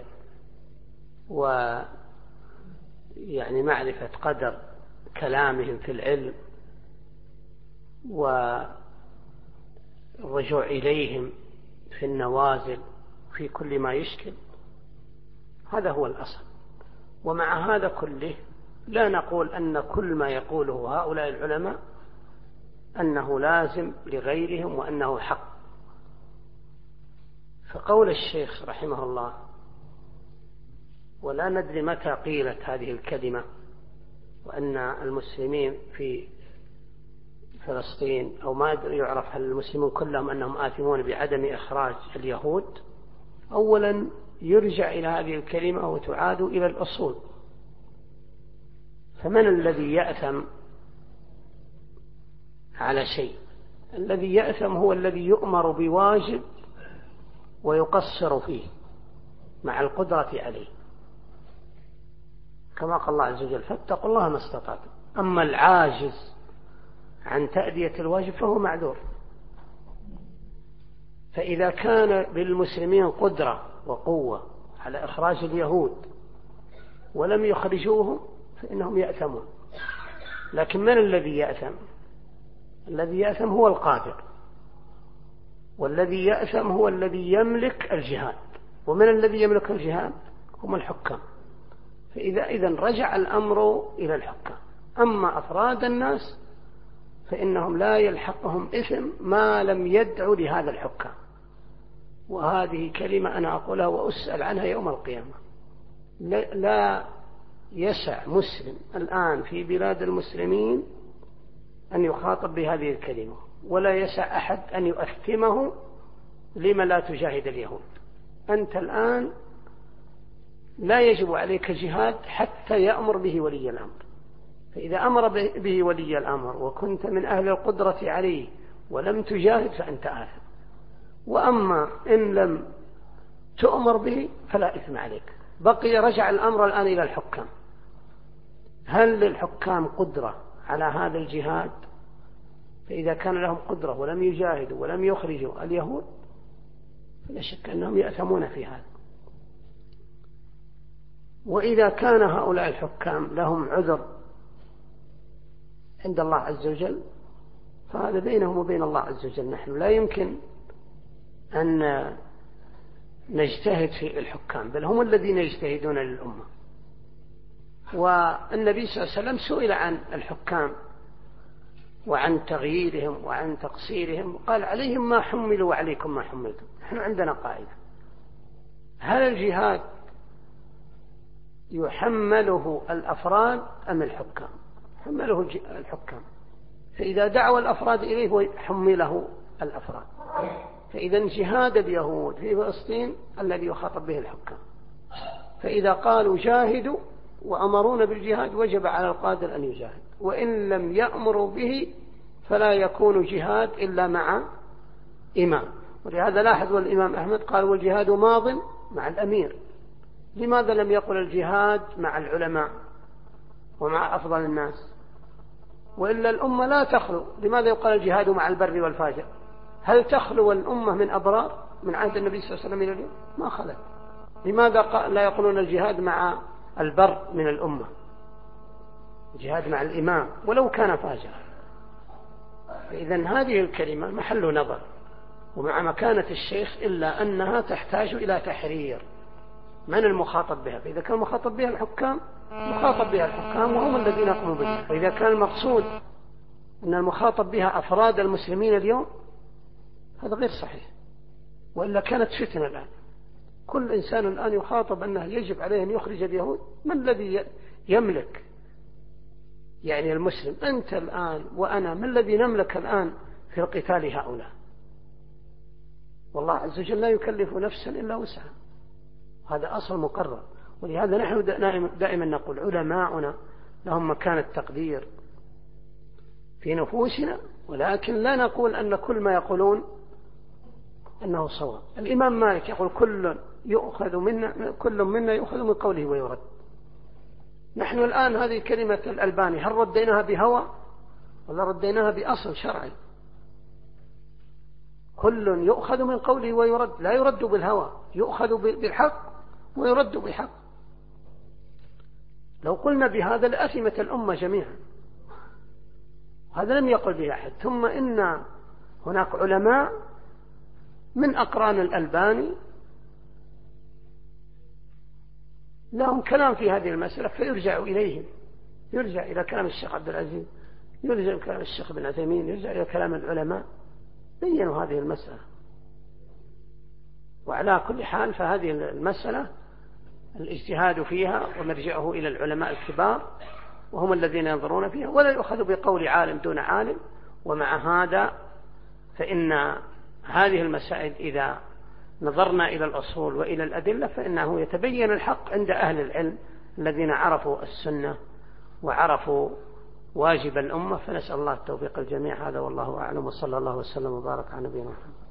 معرفة قدر كلامهم في العلم والرجوع إليهم في النوازل في كل ما يشكل. هذا هو الأصل. ومع هذا كله لا نقول أن كل ما يقوله هؤلاء العلماء أنه لازم لغيرهم وأنه حق. فقول الشيخ رحمه الله: ولا ندري متى قيلت هذه الكلمة، وأن المسلمين في فلسطين أو ما يعرف هل المسلمون كلهم أنهم آثمون بعدم إخراج اليهود، أولا يرجع إلى هذه الكلمة وتعاد إلى الأصول. فمن الذي يأثم على شيء؟ الذي يأثم هو الذي يؤمر بواجب ويقصر فيه مع القدرة عليه، كما قال الله عز وجل: فاتقوا الله ما استطعتم. أما العاجز عن تأدية الواجب فهو معذور. فإذا كان بالمسلمين قدرة وقوة على إخراج اليهود ولم يخرجوهم فإنهم يأثمون. لكن من الذي يأثم؟ الذي يأثم هو القادر، والذي يأثم هو الذي يملك الجهاد. ومن الذي يملك الجهاد؟ هم الحكام. فإذا رجع الأمر إلى الحكام. أما أفراد الناس فإنهم لا يلحقهم إثم ما لم يدعوا لهذا الحكام. وهذه كلمة أنا أقولها وأسأل عنها يوم القيامة. لا يسع مسلم الآن في بلاد المسلمين أن يخاطب بهذه الكلمة، ولا يسع أحد أن يؤثمه لما لا تجاهد اليهود. أنت الآن لا يجب عليك جهاد حتى يأمر به ولي الأمر. فإذا أمر به ولي الأمر وكنت من أهل القدرة عليه ولم تجاهد فأنت آثم. وأما إن لم تؤمر به فلا إثم عليك. بقي رجع الأمر الآن إلى الحكام. هل للحكام قدرة على هذا الجهاد؟ فإذا كان لهم قدرة ولم يجاهدوا ولم يخرجوا اليهود فلا شك أنهم يأثمون في هذا. وإذا كان هؤلاء الحكام لهم عذر عند الله عز وجل فهذا بينهم وبين الله عز وجل. نحن لا يمكن أن نجتهد في الحكام، بل هم الذين يجتهدون للأمة. والنبي صلى الله عليه وسلم سئل عن الحكام وعن تغييرهم وعن تقصيرهم، قال عليهم ما حملوا وعليكم ما حملتم. نحن عندنا قاعدة: هل الجهاد يحمله الأفراد أم الحكام؟ حمله الحكام. فإذا دعوا الأفراد إليه حمله الأفراد. فإذا جهاد اليهود في فلسطين الذي يخاطب به الحكام. فإذا قالوا جاهدوا وأمرونا بالجهاد وجب على القادر أن يجاهد، وإن لم يأمروا به فلا يكون جهاد إلا مع إمام. ولهذا لاحظ الإمام أحمد قال والجهاد ماض مع الأمير. لماذا لم يقل الجهاد مع العلماء ومع أفضل الناس؟ وإلا الأمة لا تخلو. لماذا يقال الجهاد مع البر والفاجر؟ هل تخلو الأمة من أبرار من عهد النبي صلى الله عليه وسلم إلى اليوم؟ ما خلت. لماذا لا يقولون الجهاد مع البر من الأمة؟ الجهاد مع الإمام ولو كان فاجرا. إذن هذه الكلمة محل نظر ومع مكانة الشيخ، إلا أنها تحتاج إلى تحرير من المخاطب بها. فإذا كان المخاطب بها الحكام مخاطب بها الحكام وهم الذين يقومون بها. فإذا كان المقصود أن المخاطب بها أفراد المسلمين اليوم هذا غير صحيح، وإلا كانت فتنة الآن. كل إنسان الآن يخاطب أنه يجب عليه أن يخرج اليهود. من الذي يملك يعني المسلم؟ أنت الآن وأنا من الذي نملك الآن في القتال هؤلاء؟ والله عز وجل لا يكلف نفسا إلا وسعها. هذا أصل مقرر. ولهذا نحن دائما نقول علماؤنا لهم مكان التقدير في نفوسنا، ولكن لا نقول أن كل ما يقولون أنه صواب. الإمام مالك يقول كل منا يؤخذ من قوله ويرد. نحن الآن هذه كلمة الألباني هل رديناها بهوى ولا رديناها بأصل شرعي؟ كل يؤخذ من قوله ويرد، لا يرد بالهوى، يؤخذ بالحق ويرد بالحق. لو قلنا بهذا لأثمت الأمة جميعا. هذا لم يقل به أحد. ثم إن هناك علماء من أقران الألباني لهم كلام في هذه المسألة فيرجع إليهم، يرجع إلى كلام الشيخ عبد العزيز، يرجع إلى كلام الشيخ بن عثيمين، يرجع إلى كلام العلماء بيّنوا هذه المسألة. وعلى كل حال فهذه المسألة الاجتهاد فيها ومرجعه إلى العلماء الكبار وهم الذين ينظرون فيها، ولا يؤخذ بقول عالم دون عالم. ومع هذا فإن هذه المسائل إذا نظرنا إلى الأصول وإلى الأدلة فإنه يتبين الحق عند أهل العلم الذين عرفوا السنة وعرفوا واجب الأمة. فنسأل الله التوفيق الجميع. هذا والله أعلم، وصلى الله وسلم وبارك على نبينا محمد.